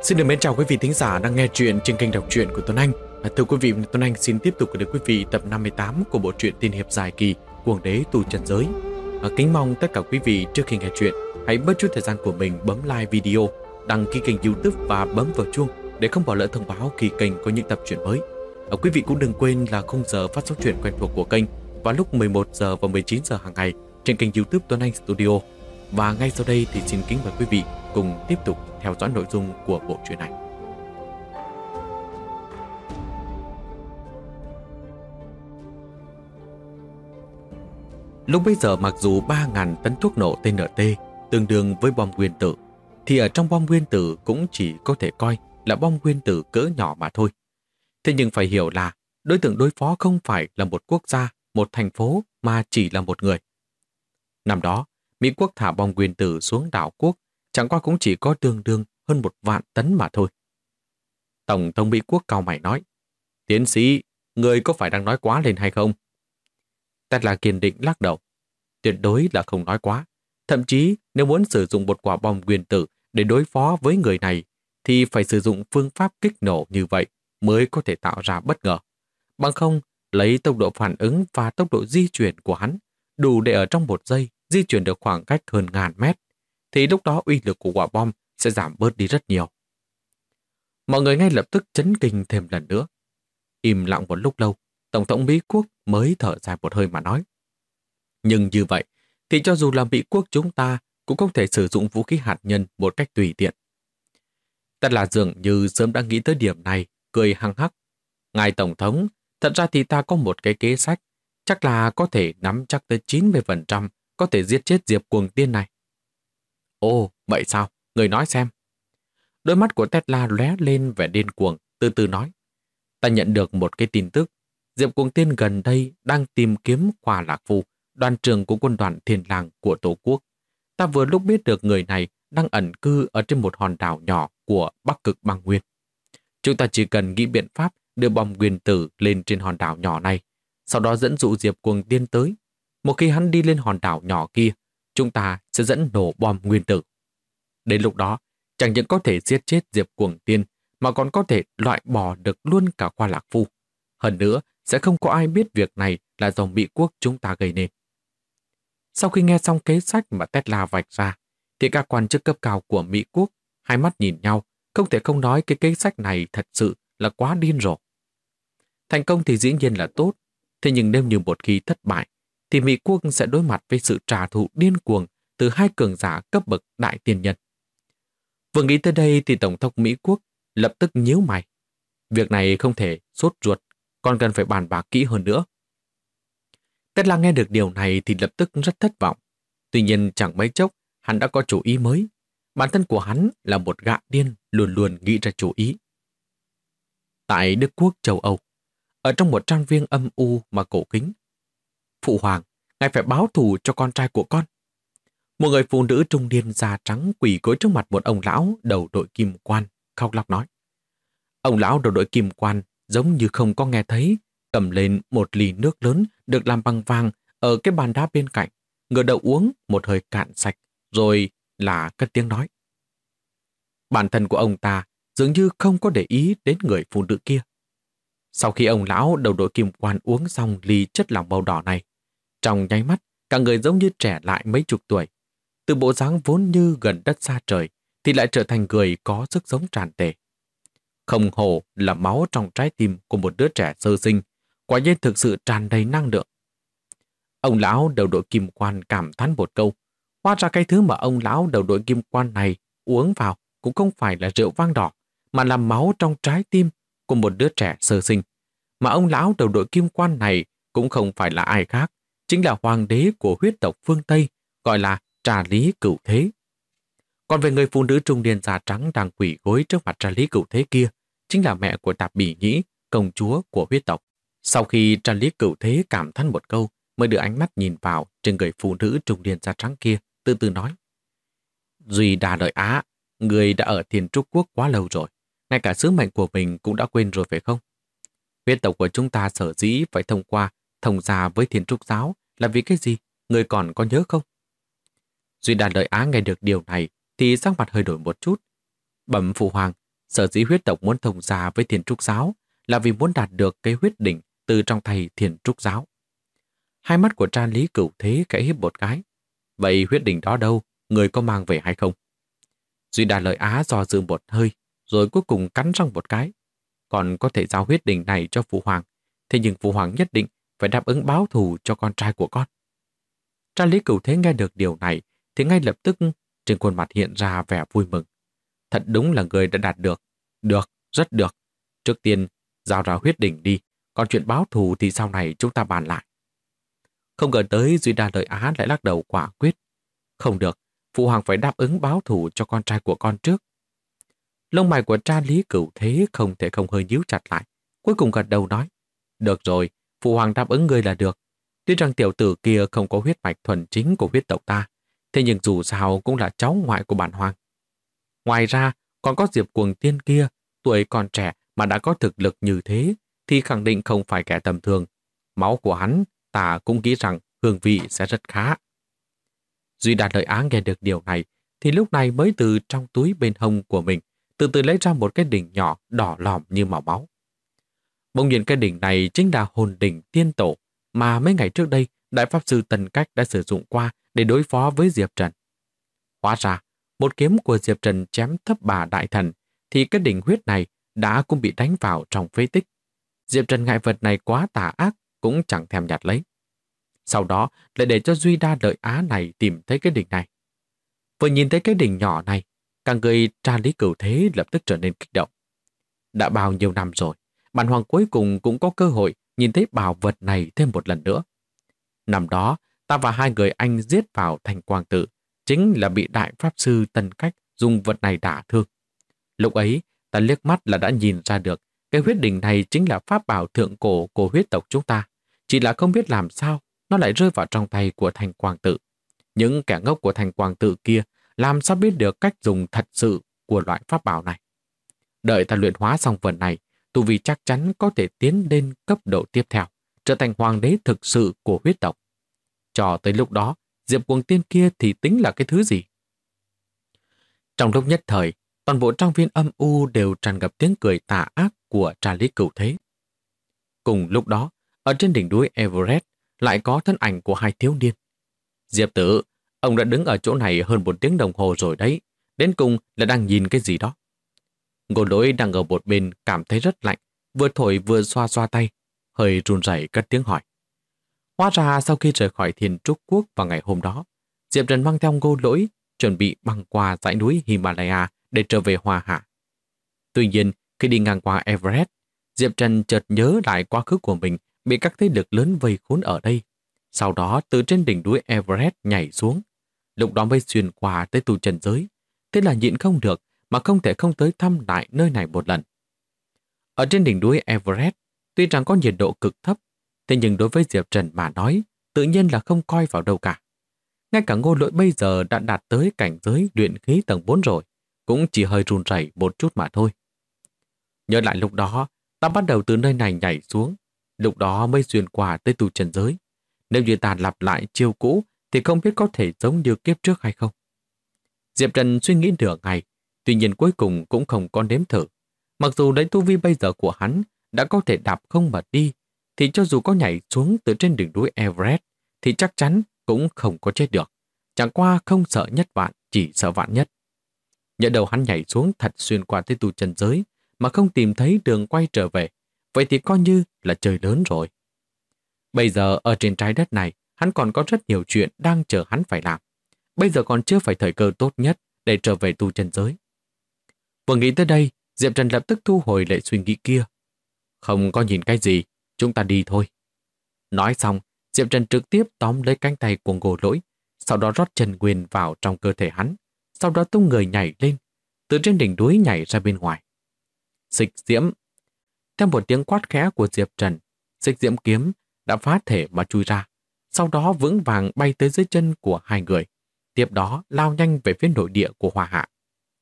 Xin được mến chào quý vị thính giả đang nghe chuyện trên kênh đọc truyện của Tuấn Anh. Thưa quý vị, Tuấn Anh xin tiếp tục gửi đến quý vị tập 58 của bộ truyện tiên hiệp dài kỳ Cuồng đế tu chân giới. Kính mong tất cả quý vị trước khi nghe chuyện hãy bớt chút thời gian của mình bấm like video, đăng ký kênh YouTube và bấm vào chuông để không bỏ lỡ thông báo khi kênh có những tập truyện mới. Quý vị cũng đừng quên là khung giờ phát sóng truyện quen thuộc của kênh vào lúc 11 giờ và 19 giờ hàng ngày trên kênh YouTube Tuấn Anh Studio. Và ngay sau đây thì xin kính mời quý vị cùng tiếp tục theo dõi nội dung của bộ truyện này. Lúc bấy giờ mặc dù 3.000 tấn thuốc nổ TNT tương đương với bom nguyên tử, thì ở trong bom nguyên tử cũng chỉ có thể coi là bom nguyên tử cỡ nhỏ mà thôi. Thế nhưng phải hiểu là đối tượng đối phó không phải là một quốc gia, một thành phố mà chỉ là một người. Năm đó, Mỹ quốc thả bom nguyên tử xuống đảo quốc chẳng qua cũng chỉ có tương đương hơn 1.000 tấn mà thôi. Tổng thống Mỹ quốc cau mày nói: "Tiến sĩ, người có phải đang nói quá lên hay không?" Tesla kiên định lắc đầu: "Tuyệt đối là không nói quá. Thậm chí nếu muốn sử dụng một quả bom nguyên tử để đối phó với người này thì phải sử dụng phương pháp kích nổ như vậy mới có thể tạo ra bất ngờ. Bằng không, lấy tốc độ phản ứng và tốc độ di chuyển của hắn đủ để ở trong 1 giây di chuyển được khoảng cách hơn 1.000 mét, thì lúc đó uy lực của quả bom sẽ giảm bớt đi rất nhiều." Mọi người ngay lập tức chấn kinh thêm lần nữa. Im lặng một lúc lâu, Tổng thống Mỹ quốc mới thở dài một hơi mà nói: "Nhưng như vậy thì cho dù là Mỹ quốc chúng ta cũng không thể sử dụng vũ khí hạt nhân một cách tùy tiện." Tất là dường như sớm đã nghĩ tới điểm này, cười hăng hắc: "Ngài Tổng thống, thật ra thì ta có một cái kế sách, chắc là có thể nắm chắc tới 90% có thể giết chết Diệp Cuồng Tiên này." "Ồ, vậy sao? Người nói xem." Đôi mắt của Tesla lóe lên vẻ điên cuồng, từ từ nói: "Ta nhận được một cái tin tức. Diệp Cuồng Tiên gần đây đang tìm kiếm Khoa Lạc Phu, đoàn trưởng của quân đoàn Thiên Lang của Tổ quốc. Ta vừa lúc biết được người này đang ẩn cư ở trên một hòn đảo nhỏ của Bắc Cực Băng Nguyên. Chúng ta chỉ cần nghĩ biện pháp đưa bom nguyên tử lên trên hòn đảo nhỏ này, sau đó dẫn dụ Diệp Cuồng Tiên tới. Một khi hắn đi lên hòn đảo nhỏ kia, chúng ta sẽ dẫn nổ bom nguyên tử. Đến lúc đó, chẳng những có thể giết chết Diệp Cuồng Tiên, mà còn có thể loại bỏ được luôn cả Khoa Lạc Phu. Hơn nữa, sẽ không có ai biết việc này là do Mỹ quốc chúng ta gây nên." Sau khi nghe xong kế sách mà Tesla vạch ra, thì các quan chức cấp cao của Mỹ quốc hai mắt nhìn nhau, không thể không nói cái kế sách này thật sự là quá điên rồ. Thành công thì dĩ nhiên là tốt, thế nhưng nếu như một khi thất bại, thì Mỹ quốc sẽ đối mặt với sự trả thù điên cuồng từ hai cường giả cấp bậc đại tiên nhân. Vừa nghĩ tới đây thì Tổng thống Mỹ quốc lập tức nhíu mày. Việc này không thể sốt ruột, còn cần phải bàn bạc kỹ hơn nữa. Tesla nghe được điều này thì lập tức rất thất vọng. Tuy nhiên chẳng mấy chốc, hắn đã có chủ ý mới. Bản thân của hắn là một gã điên luôn luôn nghĩ ra chủ ý. Tại Đức Quốc châu Âu, ở trong một trang viên âm u mà cổ kính: "Phụ hoàng, ngài phải báo thù cho con trai của con." Một người phụ nữ trung niên da trắng quỳ gối trước mặt một ông lão đầu đội kim quan, khóc lóc nói. Ông lão đầu đội kim quan giống như không có nghe thấy, cầm lên một ly nước lớn được làm bằng vàng ở cái bàn đá bên cạnh, ngửa đầu uống một hơi cạn sạch, rồi là cất tiếng nói. Bản thân của ông ta dường như không có để ý đến người phụ nữ kia. Sau khi ông lão đầu đội kim quan uống xong ly chất lỏng màu đỏ này, trong nháy mắt, cả người giống như trẻ lại mấy chục tuổi. Từ bộ dáng vốn như gần đất xa trời, thì lại trở thành người có sức sống tràn trề. Không hổ là máu trong trái tim của một đứa trẻ sơ sinh, quả nhiên thực sự tràn đầy năng lượng. Ông lão đầu đội kim quan cảm thán một câu. Hóa ra cái thứ mà ông lão đầu đội kim quan này uống vào cũng không phải là rượu vang đỏ, mà là máu trong trái tim của một đứa trẻ sơ sinh. Mà ông lão đầu đội kim quan này cũng không phải là ai khác, chính là hoàng đế của huyết tộc phương Tây, gọi là Trà Lý Cửu Thế. Còn về người phụ nữ trung niên da trắng đang quỳ gối trước mặt Trà Lý Cửu Thế kia, chính là mẹ của Tạp Bỉ Nhĩ, công chúa của huyết tộc. Sau khi Trà Lý Cửu Thế cảm thán một câu, mới đưa ánh mắt nhìn vào trên người phụ nữ trung niên da trắng kia, từ từ nói. Duy Đà Lợi Á, người đã ở Thiên Trúc Quốc quá lâu rồi, ngay cả sứ mệnh của mình cũng đã quên rồi phải không? Huyết tộc của chúng ta sở dĩ phải thông qua thông gia với Thiên Trúc giáo là vì cái gì? Người còn có nhớ không? Duy Đà Lợi Á nghe được điều này thì sắc mặt hơi đổi một chút. Bẩm phụ hoàng, Sở dĩ huyết tộc muốn thông gia với Thiên Trúc giáo là vì muốn đạt được cái huyết đỉnh từ trong tay Thiên Trúc giáo. Hai mắt của Tra Lý Cửu Thế khẽ híp một cái. Vậy huyết đỉnh đó đâu, người có mang về hay không? Duy Đà Lợi Á dò dự một hơi, rồi cuối cùng cắn răng một cái. Còn có thể giao huyết đỉnh này cho Phụ Hoàng, thế nhưng Phụ Hoàng nhất định phải đáp ứng báo thù cho con trai của con. Tra Lý Cửu Thế nghe được điều này thì ngay lập tức trên khuôn mặt hiện ra vẻ vui mừng. Thật đúng là người đã đạt được. Được, rất được. Trước tiên, giao ra huyết đỉnh đi, còn chuyện báo thù thì sau này chúng ta bàn lại. Không ngờ tới Duy Đa Lợi Á lại lắc đầu quả quyết. Không được, Phụ Hoàng phải đáp ứng báo thù cho con trai của con trước. Lông mày của Tra Lý Cửu Thế không thể không hơi nhíu chặt lại. Cuối cùng gật đầu nói. Được rồi, Phụ Hoàng đáp ứng ngươi là được. Tuy rằng tiểu tử kia không có huyết mạch thuần chính của huyết tộc ta, thế nhưng dù sao cũng là cháu ngoại của bản Hoàng. Ngoài ra, còn có Diệp Cuồng Tiên kia, tuổi còn trẻ mà đã có thực lực như thế, thì khẳng định không phải kẻ tầm thường. Máu của hắn, ta cũng nghĩ rằng hương vị sẽ rất khá. Duy Đạt Lợi Á nghe được điều này, thì lúc này mới từ trong túi bên hông của mình, từ từ lấy ra một cái đỉnh nhỏ đỏ lòm như màu máu. Bỗng nhiên cái đỉnh này chính là hồn đỉnh tiên tổ mà mấy ngày trước đây Đại Pháp Sư Tần Cách đã sử dụng qua để đối phó với Diệp Trần. Hóa ra, một kiếm của Diệp Trần chém thấp bà đại thần, thì cái đỉnh huyết này đã cũng bị đánh vào trong phế tích. Diệp Trần ngại vật này quá tà ác, cũng chẳng thèm nhặt lấy. Sau đó lại để cho Duy Đa Lợi Á này tìm thấy cái đỉnh này. Vừa nhìn thấy cái đỉnh nhỏ này, cả người Tra Lý Cửu Thế lập tức trở nên kích động. Đã bao nhiêu năm rồi, bản Hoàng cuối cùng cũng có cơ hội nhìn thấy bảo vật này thêm một lần nữa. Năm đó, ta và hai người anh giết vào thành Quang Tự, chính là bị Đại Pháp Sư Tần Cách dùng vật này đả thương. Lúc ấy, ta liếc mắt là đã nhìn ra được cái huyết đỉnh này chính là pháp bảo thượng cổ của huyết tộc chúng ta. Chỉ là không biết làm sao nó lại rơi vào trong tay của thành Quang Tự. Những kẻ ngốc của thành Quang Tự kia làm sao biết được cách dùng thật sự của loại pháp bảo này. Đợi ta luyện hóa xong vật này, tu vi chắc chắn có thể tiến lên cấp độ tiếp theo, trở thành hoàng đế thực sự của huyết tộc. Cho tới lúc đó, Diệp Cuồng Tiên kia thì tính là cái thứ gì? Trong lúc nhất thời, toàn bộ trang viên âm u đều tràn ngập tiếng cười tà ác của Tra Lý Cửu Thế. Cùng lúc đó, ở trên đỉnh núi Everest lại có thân ảnh của hai thiếu niên. Diệp tử, ông đã đứng ở chỗ này hơn 1 tiếng đồng hồ rồi đấy, đến cùng là đang nhìn cái gì đó. Ngô Lỗi đang ở một bên cảm thấy rất lạnh, vừa thổi vừa xoa xoa tay, hơi run rẩy cất tiếng hỏi. Hóa ra sau khi rời khỏi Thiên Trúc Quốc vào ngày hôm đó, Diệp Trần mang theo Ngô Lỗi chuẩn bị băng qua dãy núi Himalaya để trở về Hoa Hạ. Tuy nhiên, khi đi ngang qua Everest, Diệp Trần chợt nhớ lại quá khứ của mình bị các thế lực lớn vây khốn ở đây. Sau đó từ trên đỉnh núi Everest nhảy xuống, lúc đó mới xuyên qua tới tu trần giới. Thế là nhịn không được mà không thể không tới thăm lại nơi này một lần. Ở trên đỉnh núi Everest, tuy rằng có nhiệt độ cực thấp, thế nhưng đối với Diệp Trần mà nói, tự nhiên là không coi vào đâu cả. Ngay cả Ngô Lỗi bây giờ đã đạt tới cảnh giới luyện khí tầng 4 rồi, cũng chỉ hơi run rẩy một chút mà thôi. Nhớ lại lúc đó, ta bắt đầu từ nơi này nhảy xuống, lúc đó mới xuyên qua tới tu trần giới. Nếu như ta lặp lại chiêu cũ thì không biết có thể giống như kiếp trước hay không. Diệp Trần suy nghĩ nửa ngày, tuy nhiên cuối cùng cũng không có nếm thử. Mặc dù lấy tu vi bây giờ của hắn đã có thể đạp không mà đi, thì cho dù có nhảy xuống từ trên đỉnh núi Everest thì chắc chắn cũng không có chết được. Chẳng qua không sợ nhất vạn, chỉ sợ vạn nhất. Nhỡ đầu hắn nhảy xuống thật xuyên qua tới tu chân giới mà không tìm thấy đường quay trở về, vậy thì coi như là trời lớn rồi. Bây giờ ở trên trái đất này, hắn còn có rất nhiều chuyện đang chờ hắn phải làm. Bây giờ còn chưa phải thời cơ tốt nhất để trở về tu chân giới. Vừa nghĩ tới đây, Diệp Trần lập tức thu hồi lại suy nghĩ kia. Không có nhìn cái gì, chúng ta đi thôi. Nói xong, Diệp Trần trực tiếp tóm lấy cánh tay của Ngô Lỗi, sau đó rót chân nguyên vào trong cơ thể hắn, sau đó tung người nhảy lên, từ trên đỉnh núi nhảy ra bên ngoài. Xích diễm. Theo một tiếng quát khẽ của Diệp Trần, xích diễm kiếm đã phá thể mà chui ra, sau đó vững vàng bay tới dưới chân của hai người, tiếp đó lao nhanh về phía nội địa của Hoa Hạ.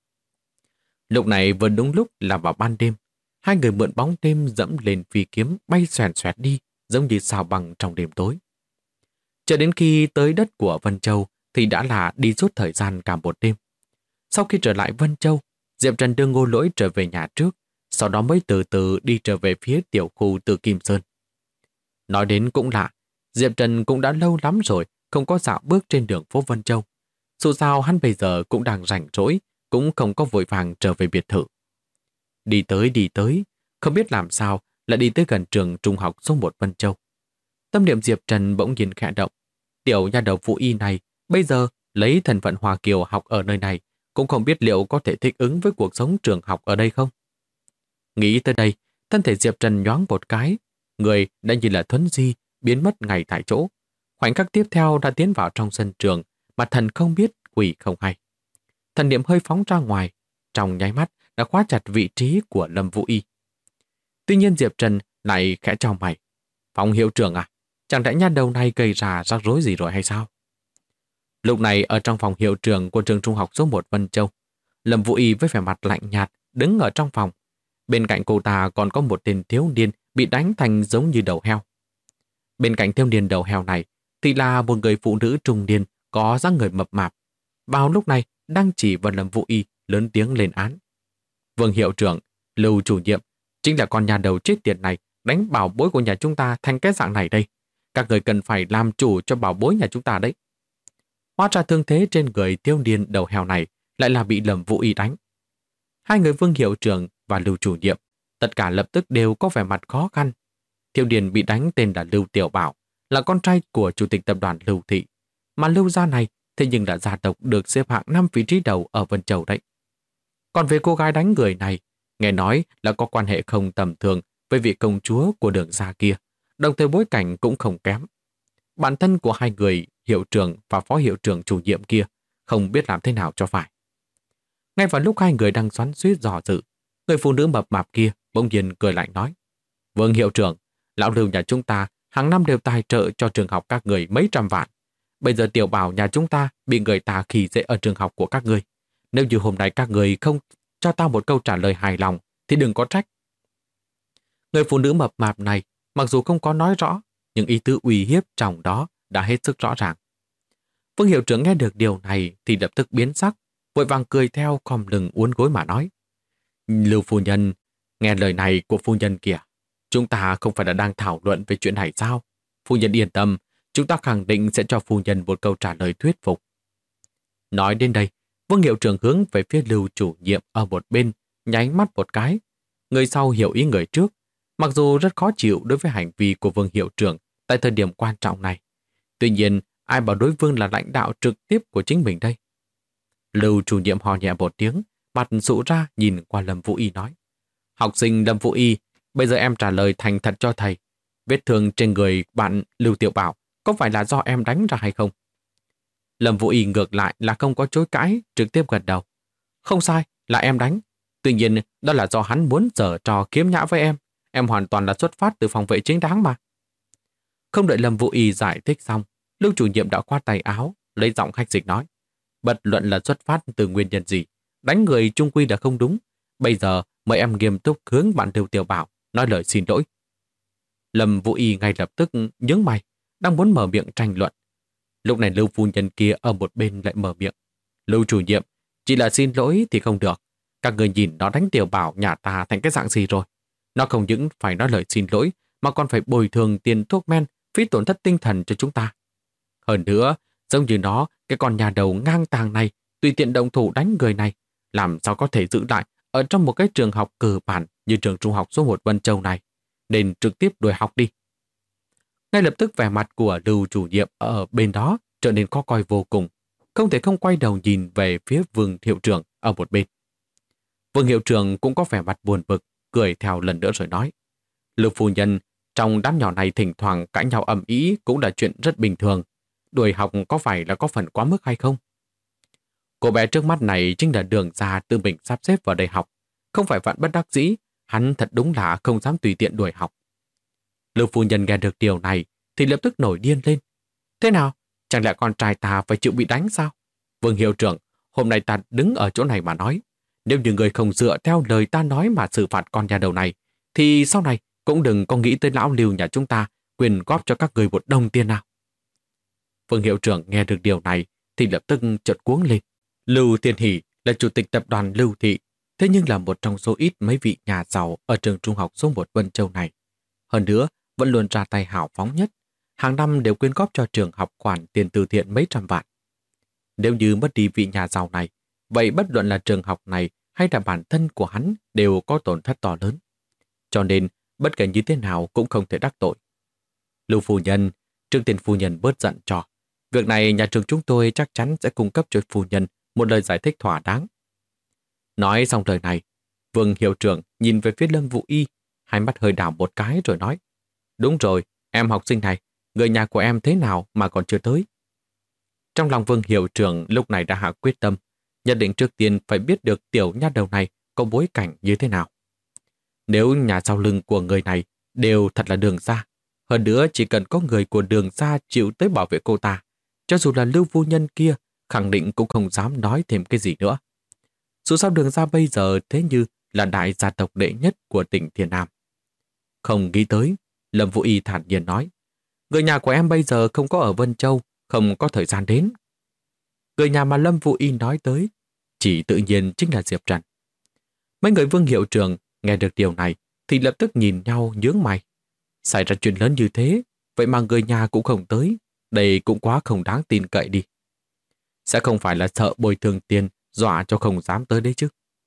Lúc này vừa đúng lúc là vào ban đêm, hai người mượn bóng đêm dẫm lên phi kiếm bay xoèn xoẹt đi, giống như sao băng trong đêm tối. Cho đến khi tới đất của Vân Châu thì đã là đi suốt thời gian cả một đêm. Sau khi trở lại Vân Châu, Diệp Trần đưa Ngô Lỗi trở về nhà trước, sau đó mới từ từ đi trở về phía tiểu khu Từ Kim Sơn. Nói đến cũng lạ, Diệp Trần cũng đã lâu lắm rồi không có dạo bước trên đường phố Vân Châu. Dù sao hắn bây giờ cũng đang rảnh rỗi, cũng không có vội vàng trở về biệt thự. Đi tới, không biết làm sao lại đi tới gần trường trung học số 1 Vân Châu. Tâm niệm Diệp Trần bỗng nhiên khẽ động. Tiểu nha đầu Vũ Y này bây giờ lấy thân phận Hoa Kiều học ở nơi này, cũng không biết liệu có thể thích ứng với cuộc sống trường học ở đây không. Nghĩ tới đây, thân thể Diệp Trần nhoáng một cái, người đã như là thuấn di, biến mất ngay tại chỗ. Khoảnh khắc tiếp theo đã tiến vào trong sân trường, mà thần không biết, quỷ không hay. Thần niệm hơi phóng ra ngoài, trong nháy mắt đã khóa chặt vị trí của Lâm Vũ Y. Tuy nhiên Diệp Trần lại khẽ chau mày. Phòng hiệu trưởng à? Chẳng lẽ nha đầu này gây ra rắc rối gì rồi hay sao? Lúc này ở trong phòng hiệu trưởng của trường trung học số 1 Vân Châu, Lâm Vũ Y với vẻ mặt lạnh nhạt đứng ở trong phòng. Bên cạnh cô ta còn có một tên thiếu niên bị đánh thành giống như đầu heo. Bên cạnh thiếu niên đầu heo này thì là một người phụ nữ trung niên có dáng người mập mạp. Vào lúc này đang chỉ vào Lâm Vũ Y lớn tiếng lên án. Vương hiệu trưởng, Lưu chủ nhiệm chính là con nhà đầu chết tiệt này đánh bảo bối của nhà chúng ta thành cái dạng này đây. Các người cần phải làm chủ cho bảo bối nhà chúng ta đấy. Hóa ra thương thế trên người thiếu niên đầu heo này lại là bị Lâm Vũ Y đánh. Hai người Vương hiệu trưởng và Lưu chủ nhiệm tất cả lập tức đều có vẻ mặt khó khăn. Thiếu niên bị đánh tên là Lưu Tiểu Bảo, là con trai của chủ tịch tập đoàn Lưu Thị, mà Lưu gia này thế nhưng là gia tộc được xếp hạng 5 vị trí đầu ở Vân Châu đấy. Còn về cô gái đánh người này, nghe nói là có quan hệ không tầm thường với vị công chúa của Đường gia kia, đồng thời bối cảnh cũng không kém. Bản thân của hai người hiệu trưởng và phó hiệu trưởng chủ nhiệm kia không biết làm thế nào cho phải. Ngay vào lúc hai người đang xoắn xuýt dò dự, người phụ nữ mập mạp kia bỗng nhiên cười lạnh nói: Vương hiệu trưởng, lão Lưu nhà chúng ta hàng năm đều tài trợ cho trường học các người mấy trăm vạn. Bây giờ Tiểu Bảo nhà chúng ta bị người ta khi dễ ở trường học của các người. Nếu như hôm nay các người không cho tao một câu trả lời hài lòng thì đừng có trách. Người phụ nữ mập mạp này mặc dù không có nói rõ, nhưng ý tứ uy hiếp trong đó đã hết sức rõ ràng. Vương hiệu trưởng nghe được điều này thì lập tức biến sắc, vội vàng cười theo, khom lưng uốn gối mà nói: Lưu phu nhân, nghe lời này của phu nhân kìa, chúng ta không phải là đang thảo luận về chuyện này sao? Phu nhân yên tâm, chúng ta khẳng định sẽ cho phu nhân một câu trả lời thuyết phục. Nói đến đây, Vương hiệu trưởng hướng về phía Lưu chủ nhiệm ở một bên, nháy mắt một cái. Người sau hiểu ý người trước, mặc dù rất khó chịu đối với hành vi của Vương hiệu trưởng tại thời điểm quan trọng này. Tuy nhiên, ai bảo đối phương là lãnh đạo trực tiếp của chính mình đây? Lưu chủ nhiệm hò nhẹ một tiếng, mặt sụ ra nhìn qua Lâm Vũ Y nói: Học sinh Lâm Vũ Y, bây giờ em trả lời thành thật cho thầy. Vết thương trên người bạn Lưu Tiểu Bảo có phải là do em đánh ra hay không? Lâm Vũ Y ngược lại là không có chối cãi, trực tiếp gật đầu. Không sai, là em đánh. Tuy nhiên, đó là do hắn muốn giở trò kiếm nhã với em. Em hoàn toàn là xuất phát từ phòng vệ chính đáng mà. Không đợi Lâm Vũ Y giải thích xong, Lưu chủ nhiệm đã khoát tay áo, lấy giọng hách dịch nói: Bất luận là xuất phát từ nguyên nhân gì, đánh người chung quy là không đúng. Bây giờ mời em nghiêm túc hướng bạn Lưu Tiểu Bảo nói lời xin lỗi. Lâm Vũ Y ngay lập tức nhướng mày, đang muốn mở miệng tranh luận. Lúc này Lưu phu nhân kia ở một bên lại mở miệng: Lưu chủ nhiệm, chỉ là xin lỗi thì không được. Các người nhìn nó đánh Tiểu Bảo nhà ta thành cái dạng gì rồi. Nó không những phải nói lời xin lỗi mà còn phải bồi thường tiền thuốc men, phí tổn thất tinh thần cho chúng ta. Hơn nữa, giống như nó, cái con nhà đầu ngang tàng này tùy tiện động thủ đánh người này, làm sao có thể giữ lại ở trong một cái trường học cơ bản như trường trung học số 1 Vân Châu này, nên trực tiếp đuổi học đi. Ngay lập tức vẻ mặt của Lưu chủ nhiệm ở bên đó trở nên khó coi vô cùng, không thể không quay đầu nhìn về phía Vương hiệu trưởng ở một bên. Vương hiệu trưởng cũng có vẻ mặt buồn bực, cười theo lần nữa rồi nói: Lưu phu nhân, trong đám nhỏ này thỉnh thoảng cãi nhau ầm ĩ cũng là chuyện rất bình thường. Đuổi học có phải là có phần quá mức hay không? Cô bé trước mắt này chính là Đường gia tự mình sắp xếp vào đây học, không phải vạn bất đắc dĩ, hắn thật đúng là không dám tùy tiện đuổi học. Lưu phu nhân nghe được điều này thì lập tức nổi điên lên. Thế nào? Chẳng lẽ con trai ta phải chịu bị đánh sao? Vương hiệu trưởng, hôm nay ta đứng ở chỗ này mà nói, nếu như người không dựa theo lời ta nói mà xử phạt con nhà đầu này, thì sau này cũng đừng có nghĩ tới lão Lưu nhà chúng ta quyền góp cho các người một đồng tiền nào. Vương hiệu trưởng nghe được điều này thì lập tức chợt cuống lên. Lưu Thiên Hỷ là chủ tịch tập đoàn Lưu Thị, thế nhưng là một trong số ít mấy vị nhà giàu ở trường trung học số 1 Vân Châu này. Hơn nữa, vẫn luôn ra tay hào phóng nhất. Hàng năm đều quyên góp cho trường học khoản tiền từ thiện mấy trăm vạn. Nếu như mất đi vị nhà giàu này, vậy bất luận là trường học này hay là bản thân của hắn đều có tổn thất to lớn. Cho nên, bất kể như thế nào cũng không thể đắc tội. Lưu phu nhân, Trương Tiền phu nhân bớt giận cho. Việc này nhà trường chúng tôi chắc chắn sẽ cung cấp cho phu nhân một lời giải thích thỏa đáng. Nói xong lời này, Vương hiệu trưởng nhìn về phía Lâm Vũ Y, hai mắt hơi đảo một cái rồi nói: Đúng rồi, em học sinh này, người nhà của em thế nào mà còn chưa tới? Trong lòng Vương hiệu trưởng lúc này đã hạ quyết tâm, nhất định trước tiên phải biết được tiểu nha đầu này có bối cảnh như thế nào. Nếu nhà sau lưng của người này đều thật là Đường gia, hơn nữa chỉ cần có người của Đường gia chịu tới bảo vệ cô ta, cho dù là Lưu phu nhân kia, khẳng định cũng không dám nói thêm cái gì nữa. Dù sao Đường gia bây giờ thế như là đại gia tộc đệ nhất của tỉnh Thiên Nam. Không nghĩ tới, Lâm Vũ Y thản nhiên nói: Người nhà của em bây giờ không có ở Vân Châu, không có thời gian đến. Người nhà mà Lâm Vũ Y nói tới chỉ tự nhiên chính là Diệp Trần. Mấy người Vương hiệu trưởng nghe được điều này thì lập tức nhìn nhau nhướng mày. Xảy ra chuyện lớn như thế, vậy mà người nhà cũng không tới, đây cũng quá không đáng tin cậy đi. Sẽ không phải là sợ bồi thường tiền dọa cho không dám tới đấy chứ?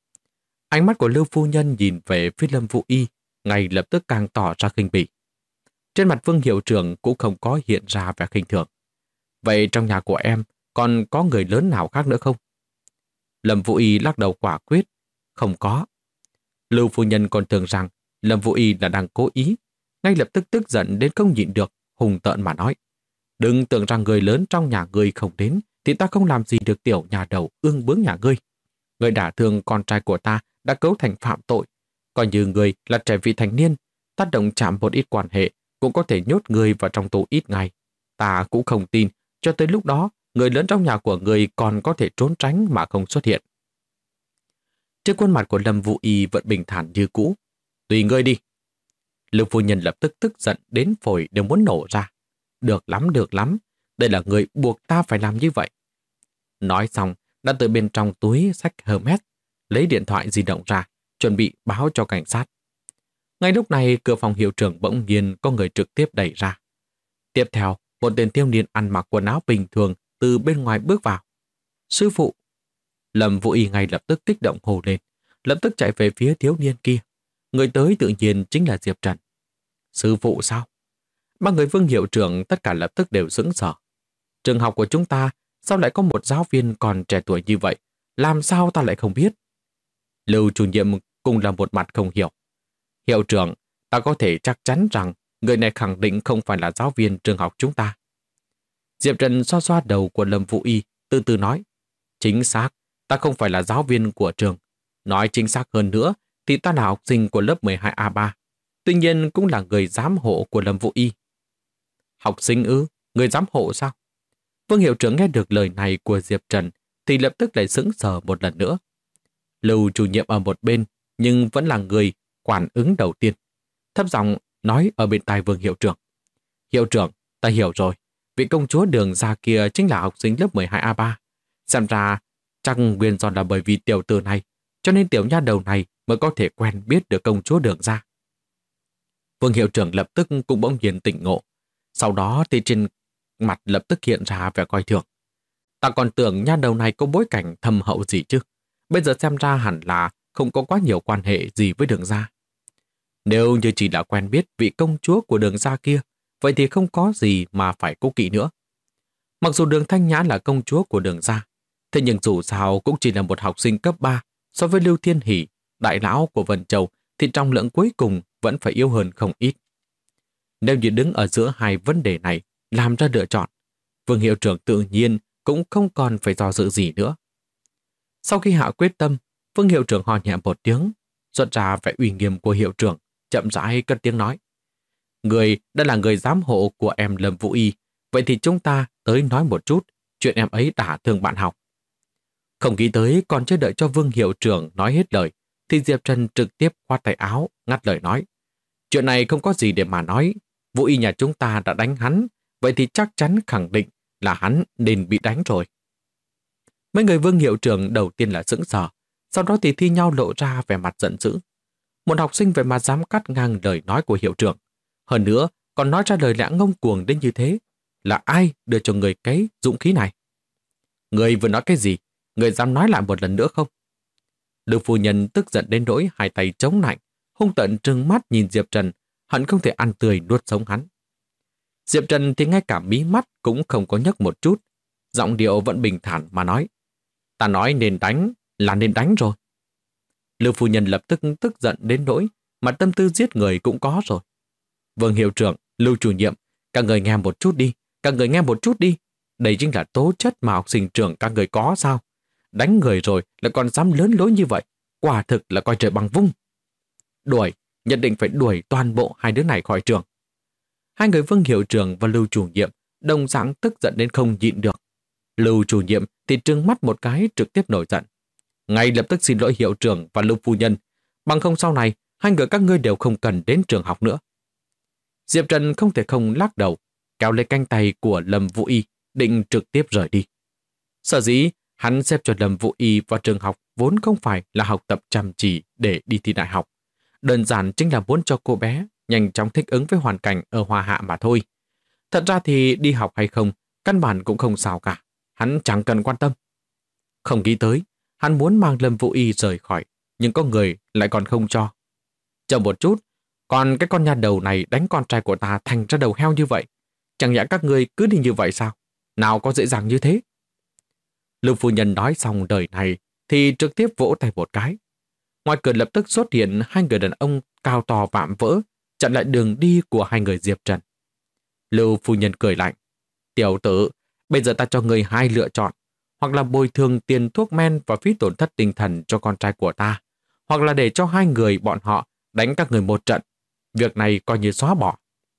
Ánh mắt của Lưu phu nhân nhìn về phía Lâm Vũ Y ngay lập tức càng tỏ ra khinh bỉ. Trên mặt Vương hiệu trưởng cũng không có hiện ra vẻ khinh thường. Vậy trong nhà của em còn có người lớn nào khác nữa không? Lâm Vũ Y lắc đầu quả quyết: Không có. Lưu phu nhân còn tưởng rằng Lâm Vũ Y là đang cố ý, ngay lập tức tức giận đến không nhịn được, hùng tợn mà nói: Đừng tưởng rằng người lớn trong nhà ngươi không đến thì ta không làm gì được tiểu nhà đầu ương bướng nhà ngươi. Người đả thương con trai của ta đã cấu thành phạm tội, coi như người là trẻ vị thành niên, tác động chạm một ít quan hệ cũng có thể nhốt người vào trong tù ít ngày. Ta cũng không tin cho tới lúc đó người lớn trong nhà của người còn có thể trốn tránh mà không xuất hiện. Trên khuôn mặt của Lâm Vũ Y vẫn bình thản như cũ. Tùy ngươi đi. Lưu phu nhân lập tức tức giận đến phổi đều muốn nổ ra. Được lắm. Đây là người buộc ta phải làm như vậy. Nói xong, đã từ bên trong túi xách Hermes, lấy điện thoại di động ra, chuẩn bị báo cho cảnh sát. Ngay lúc này, cửa phòng hiệu trưởng bỗng nhiên có người trực tiếp đẩy ra. Tiếp theo, một tên thiếu niên ăn mặc quần áo bình thường từ bên ngoài bước vào. Sư phụ! Lâm Vũ Y ngay lập tức kích động hô lên, lập tức chạy về phía thiếu niên kia. Người tới tự nhiên chính là Diệp Trần. Sư phụ sao? Ba người Vương hiệu trưởng tất cả lập tức đều sững sờ. Trường học của chúng ta sao lại có một giáo viên còn trẻ tuổi như vậy? Làm sao ta lại không biết? Lưu chủ nhiệm cũng là một mặt không hiểu. Hiệu trưởng, ta có thể chắc chắn rằng người này khẳng định không phải là giáo viên trường học chúng ta. Diệp Trần xoa xoa đầu của Lâm Vũ Y, từ từ nói: Chính xác, ta không phải là giáo viên của trường. Nói chính xác hơn nữa thì ta là học sinh của lớp 12A3. Tuy nhiên cũng là người giám hộ của Lâm Vũ Y. Học sinh ư? Người giám hộ sao? Vương hiệu trưởng nghe được lời này của Diệp Trần thì lập tức lại sững sờ một lần nữa. Lưu chủ nhiệm ở một bên nhưng vẫn là người quản ứng đầu tiên. Thấp giọng nói ở bên tai Vương hiệu trưởng: Hiệu trưởng, ta hiểu rồi. Vị công chúa Đường gia kia chính là học sinh lớp 12A3. Xem ra chắc nguyên do là bởi vì tiểu tử này, cho nên tiểu nha đầu này mới có thể quen biết được công chúa Đường gia. Vương hiệu trưởng lập tức cũng bỗng nhiên tỉnh ngộ. Sau đó thì trên mặt lập tức hiện ra vẻ coi thường. Ta còn tưởng nha đầu này có bối cảnh thâm hậu gì chứ. Bây giờ xem ra hẳn là không có quá nhiều quan hệ gì với Đường gia. Nếu như chỉ là quen biết vị công chúa của Đường gia kia, vậy thì không có gì mà phải cố kỵ nữa. Mặc dù Đường Thanh Nhã là công chúa của Đường gia, thế nhưng dù sao cũng chỉ là một học sinh cấp 3, so với Lưu Thiên Hỷ, đại lão của Vân Châu, thì trọng lượng cuối cùng vẫn phải yếu hơn không ít. Nếu như đứng ở giữa hai vấn đề này làm ra lựa chọn, Vương hiệu trưởng tự nhiên cũng không còn phải do dự gì nữa. Sau khi hạ quyết tâm, Vương hiệu trưởng hò nhẹ một tiếng, xuất ra vẻ uy nghiêm của hiệu trưởng, chậm rãi cất tiếng nói: Người đã là người giám hộ của em Lâm Vũ Y, vậy thì chúng ta tới nói một chút chuyện em ấy đả thương bạn học. Không nghĩ tới còn chưa đợi cho Vương hiệu trưởng nói hết lời, thì Diệp Trần trực tiếp khoát tay áo, ngắt lời nói: Chuyện này không có gì để mà nói. Vũ Y nhà chúng ta đã đánh hắn, vậy thì chắc chắn khẳng định là hắn nên bị đánh rồi. Mấy người Vương hiệu trưởng đầu tiên là sững sờ, sau đó thì thi nhau lộ ra vẻ mặt giận dữ. Một học sinh vậy mà dám cắt ngang lời nói của hiệu trưởng. Hơn nữa, còn nói ra lời lẽ ngông cuồng đến như thế. Là ai đưa cho người cái dũng khí này? Người vừa nói cái gì? Người dám nói lại một lần nữa không? Lưu phu nhân tức giận đến nỗi hai tay chống lạnh, hung tợn trừng mắt nhìn Diệp Trần, hận không thể ăn tươi nuốt sống hắn. Diệp Trần thì ngay cả mí mắt cũng không có nhấc một chút, giọng điệu vẫn bình thản mà nói: ta nói nên đánh là nên đánh rồi. Lưu phu nhân lập tức tức giận đến nỗi mà tâm tư giết người cũng có rồi. Vương hiệu trưởng, Lưu chủ nhiệm, các người nghe một chút đi, các người nghe một chút đi. Đây chính là tố chất mà học sinh trường các người có sao? Đánh người rồi lại còn dám lớn lối như vậy, quả thực là coi trời bằng vung. Đuổi, nhất định phải đuổi toàn bộ hai đứa này khỏi trường. Hai người Vương hiệu trưởng và Lưu chủ nhiệm đồng dạng tức giận đến không nhịn được. Lưu chủ nhiệm thì trừng mắt một cái trực tiếp nổi giận. Ngay lập tức xin lỗi hiệu trưởng và Lưu phu nhân, bằng không sau này hai người các ngươi đều không cần đến trường học nữa. Diệp Trần không thể không lắc đầu, kéo lấy cánh tay của Lâm Vũ Y, định trực tiếp rời đi. Sở dĩ hắn xếp cho Lâm Vũ Y vào trường học vốn không phải là học tập chăm chỉ để đi thi đại học. Đơn giản chính là muốn cho cô bé nhanh chóng thích ứng với hoàn cảnh ở Hoa Hạ mà thôi. Thật ra thì đi học hay không, căn bản cũng không sao cả. Hắn chẳng cần quan tâm. Không nghĩ tới, hắn muốn mang Lâm Vũ Y rời khỏi, nhưng có người lại còn không cho. Chờ một chút, còn cái con nhà đầu này đánh con trai của ta thành ra đầu heo như vậy. Chẳng nhẽ các ngươi cứ đi như vậy sao? Nào có dễ dàng như thế? Lưu phu nhân nói xong đời này thì trực tiếp vỗ tay một cái. Ngoài cửa lập tức xuất hiện hai người đàn ông cao to vạm vỡ, chặn lại đường đi của hai người Diệp Trần. Lưu phu nhân cười lạnh. Tiểu tử, bây giờ ta cho người hai lựa chọn, hoặc là bồi thường tiền thuốc men và phí tổn thất tinh thần cho con trai của ta, hoặc là để cho hai người bọn họ đánh các người một trận. Việc này coi như xóa bỏ.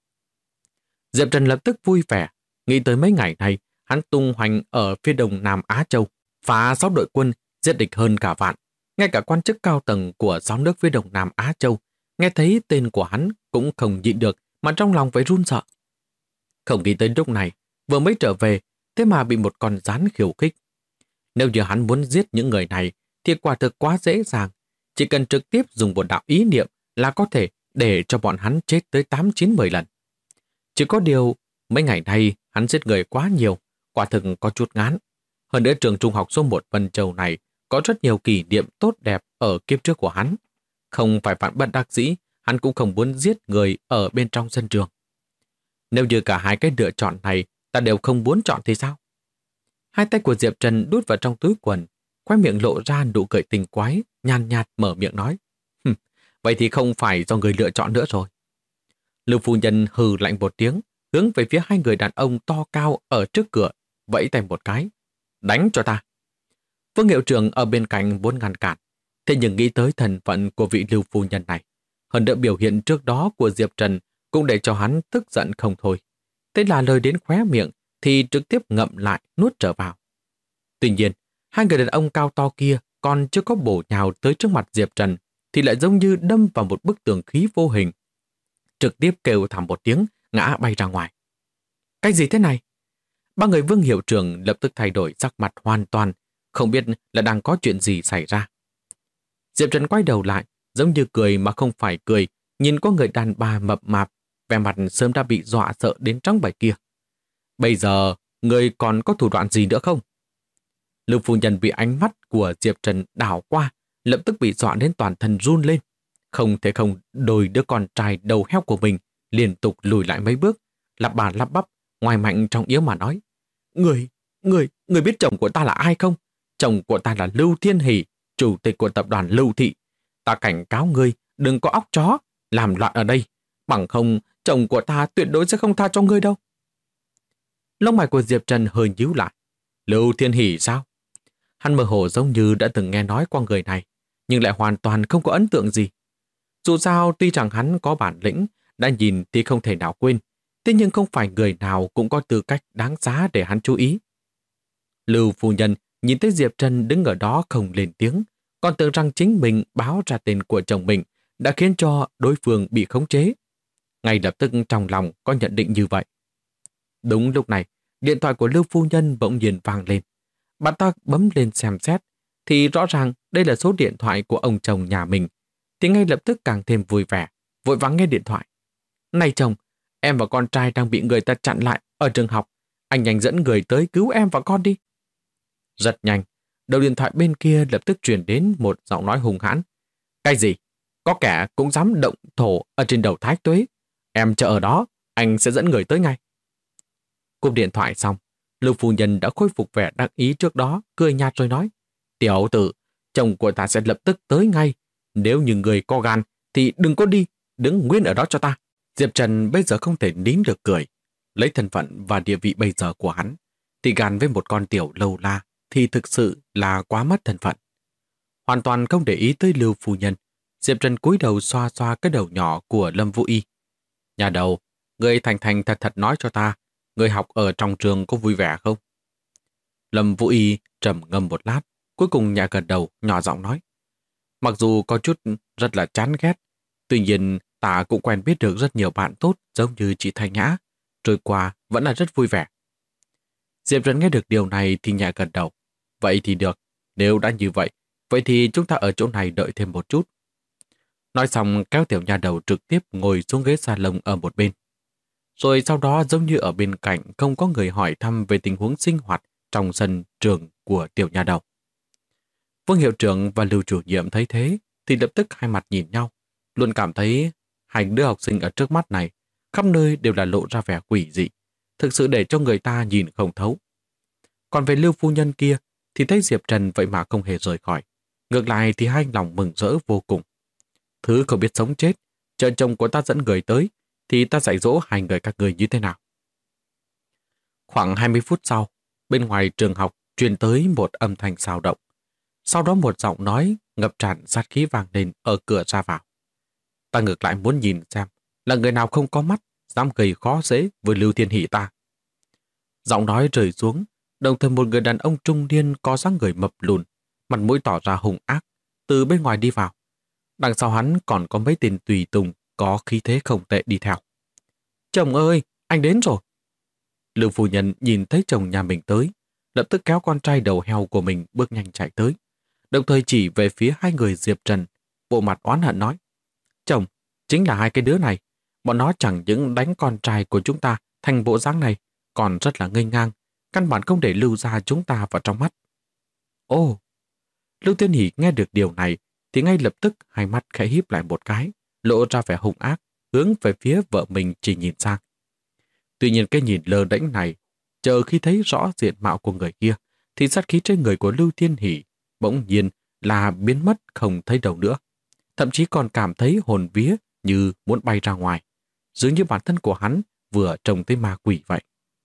Diệp Trần lập tức vui vẻ, nghĩ tới mấy ngày này, hắn tung hoành ở phía đông Nam Á Châu, phá 6 đội quân, giết địch hơn cả vạn. Ngay cả quan chức cao tầng của 6 nước phía đông Nam Á Châu, nghe thấy tên của hắn cũng không nhịn được mà trong lòng phải run sợ. Không nghĩ tới lúc này, vừa mới trở về, thế mà bị một con rắn khiêu khích. Nếu như hắn muốn giết những người này, thì quả thực quá dễ dàng. Chỉ cần trực tiếp dùng một đạo ý niệm là có thể để cho bọn hắn chết tới 8-9-10 lần. Chỉ có điều, mấy ngày nay hắn giết người quá nhiều, quả thực có chút ngán. Hơn nữa trường trung học số 1 Vân Châu này có rất nhiều kỷ niệm tốt đẹp ở kiếp trước của hắn. Không phải vạn bất đắc dĩ, hắn cũng không muốn giết người ở bên trong sân trường. Nếu như cả hai cái lựa chọn này ta đều không muốn chọn thì sao? Hai tay của Diệp Trần đút vào trong túi quần, khóe miệng lộ ra nụ cười tình quái, nhàn nhạt mở miệng nói. Vậy thì không phải do người lựa chọn nữa rồi. Lưu phu nhân hừ lạnh một tiếng, hướng về phía hai người đàn ông to cao ở trước cửa, vẫy tay một cái. Đánh cho ta. Vương hiệu trưởng ở bên cạnh muốn ngăn cản, thế nhưng nghĩ tới thân phận của vị Lưu phu nhân này. Hơn nữa biểu hiện trước đó của Diệp Trần cũng để cho hắn tức giận không thôi. Thế là lời đến khóe miệng thì trực tiếp ngậm lại nuốt trở vào. Tuy nhiên, hai người đàn ông cao to kia còn chưa có bổ nhào tới trước mặt Diệp Trần thì lại giống như đâm vào một bức tường khí vô hình. Trực tiếp kêu thảm một tiếng, ngã bay ra ngoài. Cái gì thế này? Ba người Vương hiệu trưởng lập tức thay đổi sắc mặt hoàn toàn, không biết là đang có chuyện gì xảy ra. Diệp Trần quay đầu lại, giống như cười mà không phải cười, nhìn có người đàn bà mập mạp, vẻ mặt sớm đã bị dọa sợ đến trắng bệch kia. Bây giờ, người còn có thủ đoạn gì nữa không? Lưu phu nhân bị ánh mắt của Diệp Trần đảo qua, lập tức bị dọa đến toàn thân run lên. Không thể không đôi đứa con trai đầu heo của mình liên tục lùi lại mấy bước, lắp bà lắp bắp, ngoài mạnh trong yếu mà nói. Người biết chồng của ta là ai không? Chồng của ta là Lưu Thiên Hỷ, chủ tịch của tập đoàn Lưu Thị. Ta cảnh cáo ngươi đừng có óc chó, làm loạn ở đây. Bằng không, chồng của ta tuyệt đối sẽ không tha cho ngươi đâu. Lông mày của Diệp Trần hơi nhíu lại. Lưu Thiên Hỷ sao? Hắn mơ hồ giống như đã từng nghe nói qua người này, nhưng lại hoàn toàn không có ấn tượng gì. Dù sao tuy rằng hắn có bản lĩnh, đã nhìn thì không thể nào quên, thế nhưng không phải người nào cũng có tư cách đáng giá để hắn chú ý. Lưu phu nhân nhìn thấy Diệp Trần đứng ở đó không lên tiếng, còn tưởng rằng chính mình báo ra tên của chồng mình đã khiến cho đối phương bị khống chế. Ngay lập tức trong lòng có nhận định như vậy. Đúng lúc này, điện thoại của Lưu phu nhân bỗng nhiên vang lên. Bạn ta bấm lên xem xét, thì rõ ràng đây là số điện thoại của ông chồng nhà mình, thì ngay lập tức càng thêm vui vẻ, vội vắng nghe điện thoại. Này chồng, em và con trai đang bị người ta chặn lại ở trường học. Anh nhanh dẫn người tới cứu em và con đi. Rất nhanh, đầu điện thoại bên kia lập tức truyền đến một giọng nói hung hãn. Cái gì? Có kẻ cũng dám động thổ ở trên đầu Thái Tuế. Em chờ ở đó, anh sẽ dẫn người tới ngay. Cúp điện thoại xong, Lưu phu nhân đã khôi phục vẻ đắc ý trước đó, cười nhạt rồi nói. Tiểu tử, chồng của ta sẽ lập tức tới ngay. Nếu như người có gan, thì đừng có đi, đứng nguyên ở đó cho ta. Diệp Trần bây giờ không thể nín được cười. Lấy thân phận và địa vị bây giờ của hắn, thì gan với một con tiểu lâu la thì thực sự là quá mất thân phận. Hoàn toàn không để ý tới Lưu phu nhân, Diệp Trần cúi đầu xoa xoa cái đầu nhỏ của Lâm Vũ Y. Nhà đầu, người thành thành thật thật nói cho ta, người học ở trong trường có vui vẻ không? Lâm Vũ Y trầm ngâm một lát, cuối cùng nhẹ gật đầu, nhỏ giọng nói. Mặc dù có chút rất là chán ghét, tuy nhiên ta cũng quen biết được rất nhiều bạn tốt giống như chị Thanh Nhã, trôi qua vẫn là rất vui vẻ. Diệp Trần nghe được điều này thì nhẹ gật đầu. Vậy thì được, nếu đã như vậy, vậy thì chúng ta ở chỗ này đợi thêm một chút. Nói xong kéo tiểu nha đầu trực tiếp ngồi xuống ghế salon ở một bên. Rồi sau đó giống như ở bên cạnh không có người hỏi thăm về tình huống sinh hoạt trong sân trường của tiểu nha đầu. Vương hiệu trưởng và Lưu chủ nhiệm thấy thế thì lập tức hai mặt nhìn nhau, luôn cảm thấy hai đứa học sinh ở trước mắt này khắp nơi đều là lộ ra vẻ quỷ dị, thực sự để cho người ta nhìn không thấu. Còn về Lưu phu nhân kia thì thấy Diệp Trần vậy mà không hề rời khỏi. Ngược lại thì hai lòng mừng rỡ vô cùng. Thứ không biết sống chết, chờ chồng của ta dẫn người tới thì ta dạy dỗ hai người các người như thế nào. Khoảng 20 phút sau, bên ngoài trường học truyền tới một âm thanh xào động. Sau đó một giọng nói ngập tràn sát khí vang lên ở cửa ra vào. Ta ngược lại muốn nhìn xem là người nào không có mắt dám gây khó dễ với Lưu Thiên Hỷ ta. Giọng nói rơi xuống, đồng thời một người đàn ông trung niên có dáng người mập lùn, mặt mũi tỏ ra hung ác, từ bên ngoài đi vào. Đằng sau hắn còn có mấy tên tùy tùng có khí thế không tệ đi theo. Chồng ơi, anh đến rồi. Lưu phu nhân nhìn thấy chồng nhà mình tới, lập tức kéo con trai đầu heo của mình bước nhanh chạy tới, đồng thời chỉ về phía hai người Diệp Trần, bộ mặt oán hận nói. Chồng, chính là hai cái đứa này, bọn nó chẳng những đánh con trai của chúng ta thành bộ dáng này, còn rất là ngây ngang, căn bản không để Lưu gia chúng ta vào trong mắt. Ồ! Lưu Thiên Hỷ nghe được điều này thì ngay lập tức hai mắt khẽ híp lại một cái, lộ ra vẻ hung ác, hướng về phía vợ mình chỉ nhìn sang. Tuy nhiên cái nhìn lơ đễnh này, chờ khi thấy rõ diện mạo của người kia, thì sát khí trên người của Lưu Thiên Hỷ bỗng nhiên là biến mất không thấy đâu nữa. Thậm chí còn cảm thấy hồn vía như muốn bay ra ngoài, dường như bản thân của hắn vừa trông thấy ma quỷ vậy.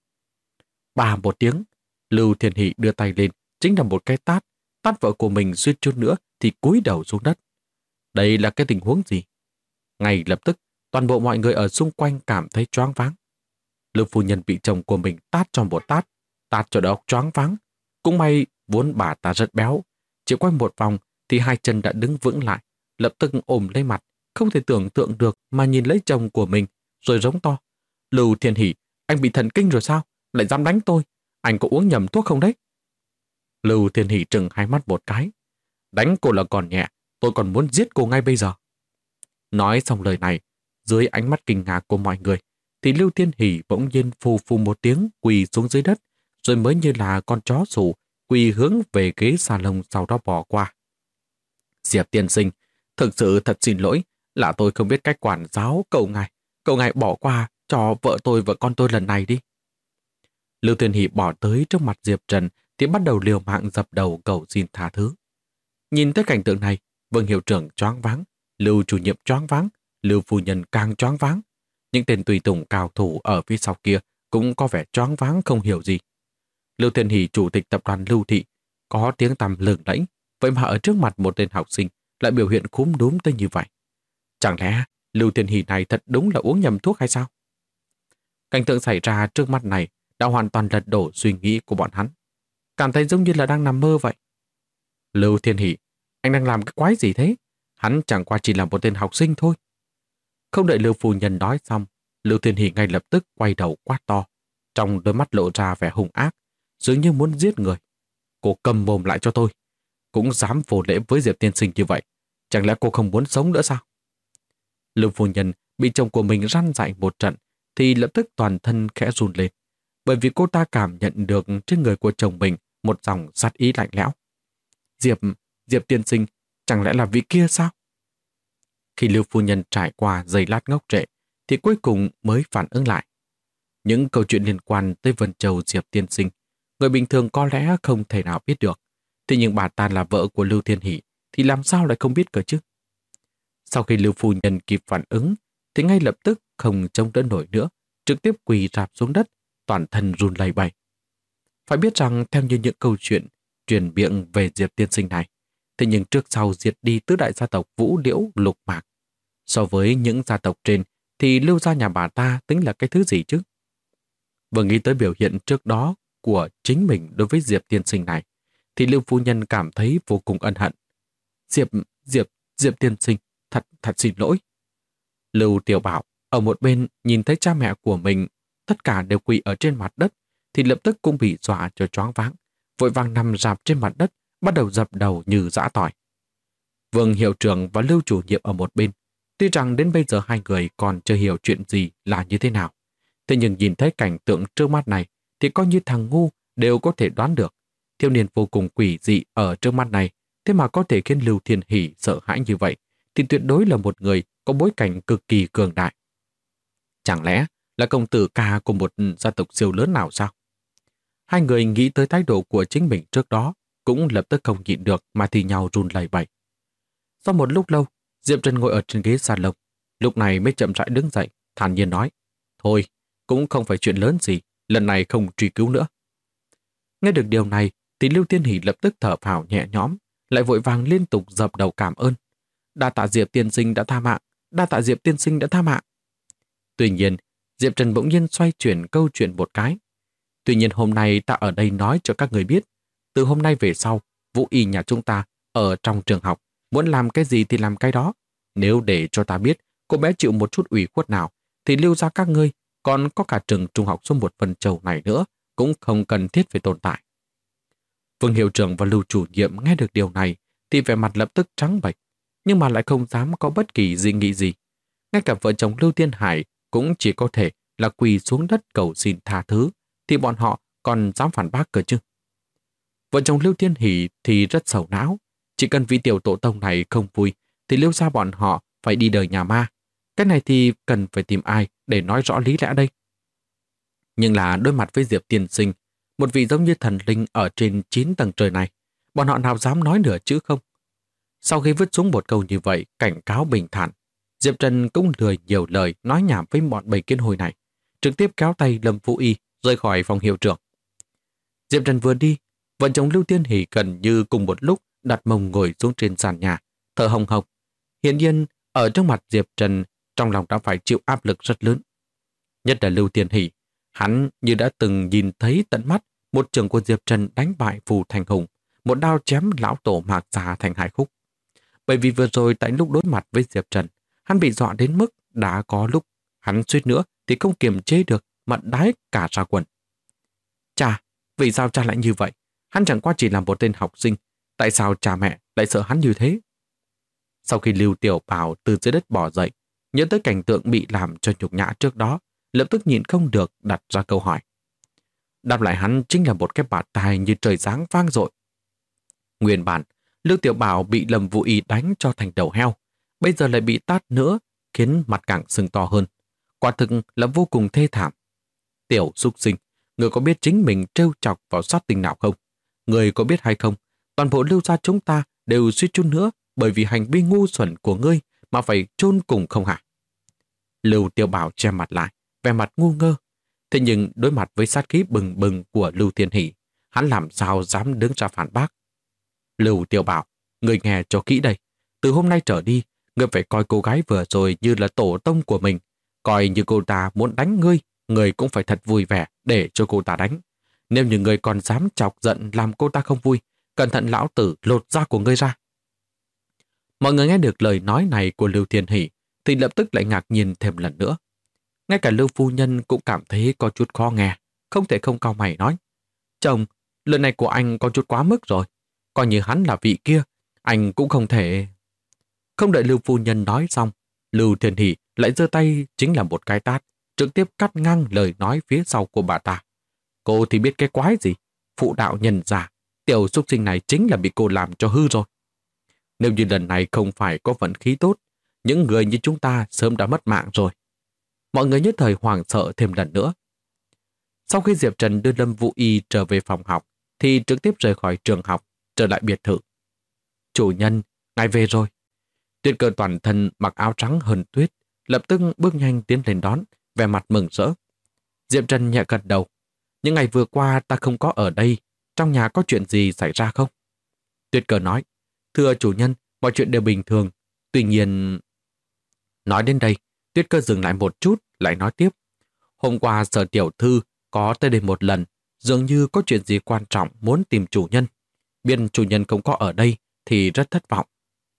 Bà một tiếng, Lưu Thiên Hỷ đưa tay lên, chính là một cái tát, tát vợ của mình suýt chút nữa thì cúi đầu xuống đất. Đây là cái tình huống gì? Ngay lập tức, toàn bộ mọi người ở xung quanh cảm thấy choáng váng. Lưu phu nhân bị chồng của mình tát cho một tát, tát cho đầu óc choáng váng. Cũng may vốn bà ta rất béo, chỉ quay một vòng thì hai chân đã đứng vững lại, lập tức ôm lấy mặt, không thể tưởng tượng được mà nhìn lấy chồng của mình, rồi giống to. Lưu Thiên Hỷ, anh bị thần kinh rồi sao? Lại dám đánh tôi? Anh có uống nhầm thuốc không đấy? Lưu Thiên Hỷ trừng hai mắt một cái. Đánh cô là còn nhẹ, tôi còn muốn giết cô ngay bây giờ. Nói xong lời này, dưới ánh mắt kinh ngạc của mọi người, thì Lưu Thiên Hỷ bỗng nhiên phù phù một tiếng quỳ xuống dưới đất, rồi mới như là con chó sủ quỳ hướng về ghế salon sau đó bỏ qua. Diệp tiên sinh, thực sự thật xin lỗi, là tôi không biết cách quản giáo cậu ngài bỏ qua cho vợ tôi và con tôi lần này đi. Lưu Thiên Hỷ bỏ tới trước mặt Diệp Trần thì bắt đầu liều mạng dập đầu cầu xin tha thứ. Nhìn tới cảnh tượng này, Vương hiệu trưởng choáng váng, Lưu chủ nhiệm choáng váng, Lưu phu nhân càng choáng váng. Những tên tùy tùng cao thủ ở phía sau kia cũng có vẻ choáng váng không hiểu gì. Lưu Thiên Hỷ, chủ tịch tập đoàn Lưu Thị, có tiếng tăm lừng lẫy, vậy mà ở trước mặt một tên học sinh lại biểu hiện khúm núm tới như vậy. Chẳng lẽ Lưu Thiên Hỷ này thật đúng là uống nhầm thuốc hay sao? Cảnh tượng xảy ra trước mắt này đã hoàn toàn lật đổ suy nghĩ của bọn hắn. Cảm thấy giống như là đang nằm mơ vậy. Lưu Thiên Hỷ, anh đang làm cái quái gì thế? Hắn chẳng qua chỉ là một tên học sinh thôi. Không đợi Lưu phu nhân nói xong, Lưu Thiên Hỷ ngay lập tức quay đầu quát to, trong đôi mắt lộ ra vẻ hung ác, dường như muốn giết người. Cô cầm mồm lại cho tôi. cũng dám vô lễ với Diệp tiên sinh như vậy. Chẳng lẽ cô không muốn sống nữa sao? Lưu phu nhân bị chồng của mình răn dạy một trận thì lập tức toàn thân khẽ run lên, bởi vì cô ta cảm nhận được trên người của chồng mình một dòng sát ý lạnh lẽo. Diệp tiên sinh, chẳng lẽ là vị kia sao? Khi Lưu phu nhân trải qua giây lát ngốc trệ thì cuối cùng mới phản ứng lại. Những câu chuyện liên quan tới Vân Châu Diệp tiên sinh, người bình thường có lẽ không thể nào biết được. Thế nhưng bà ta là vợ của Lưu Thiên Hỷ thì làm sao lại không biết cơ chứ? Sau khi Lưu phu nhân kịp phản ứng thì ngay lập tức không chống đỡ nổi nữa, trực tiếp quỳ rạp xuống đất, toàn thân run lẩy bẩy. Phải biết rằng theo như những câu chuyện truyền miệng về Diệp tiên sinh này, thế nhưng trước sau diệt đi tứ đại gia tộc Vũ Liễu Lục Mạc. So với những gia tộc trên thì Lưu gia nhà bà ta tính là cái thứ gì chứ? Vừa nghĩ tới biểu hiện trước đó của chính mình đối với Diệp tiên sinh này, thì Lưu phu nhân cảm thấy vô cùng ân hận. Diệp tiên sinh, thật xin lỗi. Lưu Tiểu Bảo ở một bên nhìn thấy cha mẹ của mình tất cả đều quỳ ở trên mặt đất thì lập tức cũng bị dọa cho choáng váng, vội vàng nằm rạp trên mặt đất, bắt đầu dập đầu như dã tỏi. Vương hiệu trưởng và Lưu chủ nhiệm ở một bên, tuy rằng đến bây giờ hai người còn chưa hiểu chuyện gì là như thế nào, thế nhưng nhìn thấy cảnh tượng trước mắt này thì coi như thằng ngu đều có thể đoán được. Thiếu niên vô cùng quỷ dị ở trước mắt này, thế mà có thể khiến Lưu Thiên Hỷ sợ hãi như vậy, thì tuyệt đối là một người có bối cảnh cực kỳ cường đại. Chẳng lẽ là công tử ca của một gia tộc siêu lớn nào sao? Hai người nghĩ tới thái độ của chính mình trước đó, cũng lập tức không nhịn được mà thì nhau run lẩy bẩy. Sau một lúc lâu, Diệp Trần ngồi ở trên ghế salon, lúc này mới chậm rãi đứng dậy, thản nhiên nói: "Thôi, cũng không phải chuyện lớn gì, lần này không truy cứu nữa." Nghe được điều này, thì Lưu Thiên Hỷ lập tức thở phào nhẹ nhõm, lại vội vàng liên tục dập đầu cảm ơn. "Đa tạ Diệp tiên sinh đã tha mạng, đa tạ Diệp tiên sinh đã tha mạng." Tuy nhiên, Diệp Trần bỗng nhiên xoay chuyển câu chuyện một cái. "Tuy nhiên hôm nay ta ở đây nói cho các người biết, từ hôm nay về sau, Vũ y nhà chúng ta ở trong trường học, muốn làm cái gì thì làm cái đó. Nếu để cho ta biết cô bé chịu một chút ủy khuất nào, thì Lưu gia các ngươi, còn có cả trường trung học số 1 Vân Châu này nữa, cũng không cần thiết phải tồn tại." Vương hiệu trưởng và Lưu chủ nhiệm nghe được điều này thì vẻ mặt lập tức trắng bệch, nhưng mà lại không dám có bất kỳ dị nghị gì. Ngay cả vợ chồng Lưu Thiên Hải cũng chỉ có thể là quỳ xuống đất cầu xin tha thứ, thì bọn họ còn dám phản bác cơ chứ. Vợ chồng Lưu Thiên Hỷ thì rất sầu não, chỉ cần vị tiểu tổ tông này không vui thì Lưu gia bọn họ phải đi đời nhà ma. Cái này thì cần phải tìm ai để nói rõ lý lẽ đây? Nhưng là đối mặt với Diệp tiên sinh, một vị giống như thần linh ở trên 9 tầng trời này, bọn họ nào dám nói nửa chữ không? Sau khi vứt xuống một câu như vậy, cảnh cáo bình thản, Diệp Trần cũng lười nhiều lời nói nhảm với bọn bầy kiến hồi này, trực tiếp kéo tay Lâm Vũ Y rời khỏi phòng hiệu trưởng. Diệp Trần vừa đi, vợ chồng Lưu Tiên Hỷ gần như cùng một lúc đặt mông ngồi xuống trên sàn nhà, thở hồng hộc. Hiển nhiên, ở trước mặt Diệp Trần, trong lòng đã phải chịu áp lực rất lớn. Nhất là Lưu Tiên Hỷ, hắn như đã từng nhìn thấy tận mắt một trưởng của Diệp Trần đánh bại Phù Thành Hùng, một đao chém lão tổ Mạc Gia thành hai khúc. Bởi vì vừa rồi tại lúc đối mặt với Diệp Trần, hắn bị dọa đến mức đã có lúc hắn suýt nữa thì không kiềm chế được mà đái cả ra quần. Cha, vì sao cha lại như vậy? Hắn chẳng qua chỉ là một tên học sinh, tại sao cha mẹ lại sợ hắn như thế? Sau khi Lưu Tiểu Bảo từ dưới đất bò dậy, nhớ tới cảnh tượng bị làm cho nhục nhã trước đó, lập tức nhịn không được đặt ra câu hỏi. Đáp lại hắn chính là một cái bạt tai như trời giáng vang dội. Nguyên bản, Lưu Tiểu Bảo bị Lâm Vũ Y đánh cho thành đầu heo, bây giờ lại bị tát nữa, khiến mặt càng sưng to hơn. Quả thực là vô cùng thê thảm. Tiểu súc sinh, người có biết chính mình trêu chọc vào sát tinh nào không? Người có biết hay không? Toàn bộ Lưu gia chúng ta đều suýt chút nữa bởi vì hành vi ngu xuẩn của ngươi mà phải chôn cùng không hả? Lưu Tiểu Bảo che mặt lại, vẻ mặt ngu ngơ. Thế nhưng đối mặt với sát khí bừng bừng của Lưu Thiên Hỷ, hắn làm sao dám đứng ra phản bác? Lưu Tiểu Bảo, người nghe cho kỹ đây. Từ hôm nay trở đi, ngươi phải coi cô gái vừa rồi như là tổ tông của mình. Coi như cô ta muốn đánh ngươi, ngươi cũng phải thật vui vẻ để cho cô ta đánh. Nếu như ngươi còn dám chọc giận làm cô ta không vui, cẩn thận lão tử lột da của ngươi ra. Mọi người nghe được lời nói này của Lưu Thiên Hỷ thì lập tức lại ngạc nhiên thêm lần nữa. Ngay cả Lưu phu nhân cũng cảm thấy có chút khó nghe, không thể không cau mày nói: Chồng, lần này của anh có chút quá mức rồi. coi như hắn là vị kia, anh cũng không thể... Không đợi Lưu phu nhân nói xong, Lưu Thiên Hỷ lại giơ tay chính là một cái tát, trực tiếp cắt ngang lời nói phía sau của bà ta. Cô thì biết cái quái gì? Phụ đạo nhân già, tiểu súc sinh này chính là bị cô làm cho hư rồi. Nếu như lần này không phải có vận khí tốt, những người như chúng ta sớm đã mất mạng rồi. Mọi người nhất thời hoảng sợ thêm lần nữa. Sau khi Diệp Trần đưa Lâm Vũ Y trở về phòng học, thì trực tiếp rời khỏi trường học, trở lại biệt thự. Chủ nhân, ngài về rồi. Tuyết Cơ toàn thân mặc áo trắng hơn tuyết, lập tức bước nhanh tiến lên đón, vẻ mặt mừng rỡ. Diệp Trần nhẹ gật đầu. Những ngày vừa qua ta không có ở đây, trong nhà có chuyện gì xảy ra không? Tuyết Cơ nói, thưa chủ nhân, mọi chuyện đều bình thường. Tuy nhiên... Nói đến đây, Tuyết Cơ dừng lại một chút, lại nói tiếp. Hôm qua Sở tiểu thư có tới đây một lần, dường như có chuyện gì quan trọng muốn tìm chủ nhân. Biết chủ nhân không có ở đây thì rất thất vọng.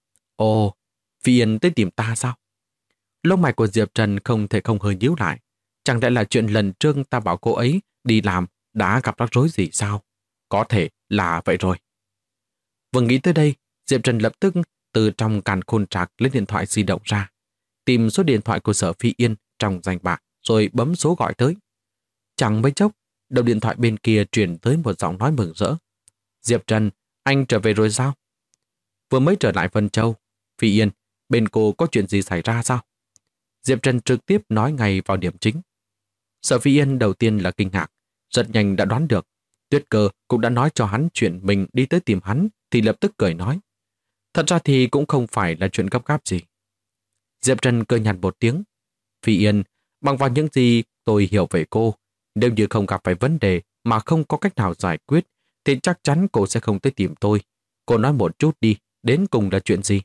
Ồ, Phi Yên tới tìm ta sao? Lông mày của Diệp Trần không thể không hơi nhíu lại. Chẳng lẽ là chuyện lần trước ta bảo cô ấy đi làm đã gặp rắc rối gì sao? Có thể là vậy rồi. Vừa nghĩ tới đây, Diệp Trần lập tức từ trong càn khôn trạc lấy điện thoại di động ra, tìm số điện thoại của Sở Phi Yên trong danh bạ rồi bấm số gọi tới. Chẳng mấy chốc, đầu điện thoại bên kia truyền tới một giọng nói mừng rỡ. Diệp Trần, anh trở về rồi sao? Vừa mới trở lại Vân Châu. Phi Yên, bên cô có chuyện gì xảy ra sao? Diệp Trần trực tiếp nói ngay vào điểm chính. Sở Phi Yên đầu tiên là kinh ngạc, rất nhanh đã đoán được. Tuyết Cơ cũng đã nói cho hắn chuyện mình đi tới tìm hắn, thì lập tức cười nói. Thật ra thì cũng không phải là chuyện gấp gáp gì. Diệp Trần cười nhạt một tiếng. Phi Yên, bằng vào những gì tôi hiểu về cô, nếu như không gặp phải vấn đề mà không có cách nào giải quyết, thì chắc chắn cô sẽ không tới tìm tôi. Cô nói một chút đi, đến cùng là chuyện gì?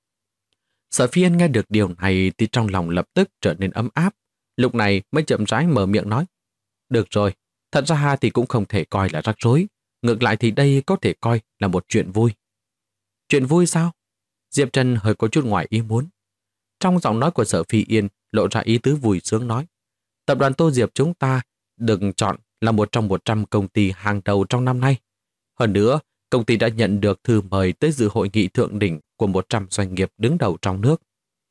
Sở Phi Yên nghe được điều này thì trong lòng lập tức trở nên ấm áp. Lúc này mới chậm rãi mở miệng nói. Được rồi, thật ra thì cũng không thể coi là rắc rối. Ngược lại thì đây có thể coi là một chuyện vui. Chuyện vui sao? Diệp Trần hơi có chút ngoài ý muốn. Trong giọng nói của Sở Phi Yên lộ ra ý tứ vui sướng nói. Tập đoàn Tô Diệp chúng ta được chọn là một trong 100 công ty hàng đầu trong năm nay. Hơn nữa, công ty đã nhận được thư mời tới dự hội nghị thượng đỉnh của 100 doanh nghiệp đứng đầu trong nước.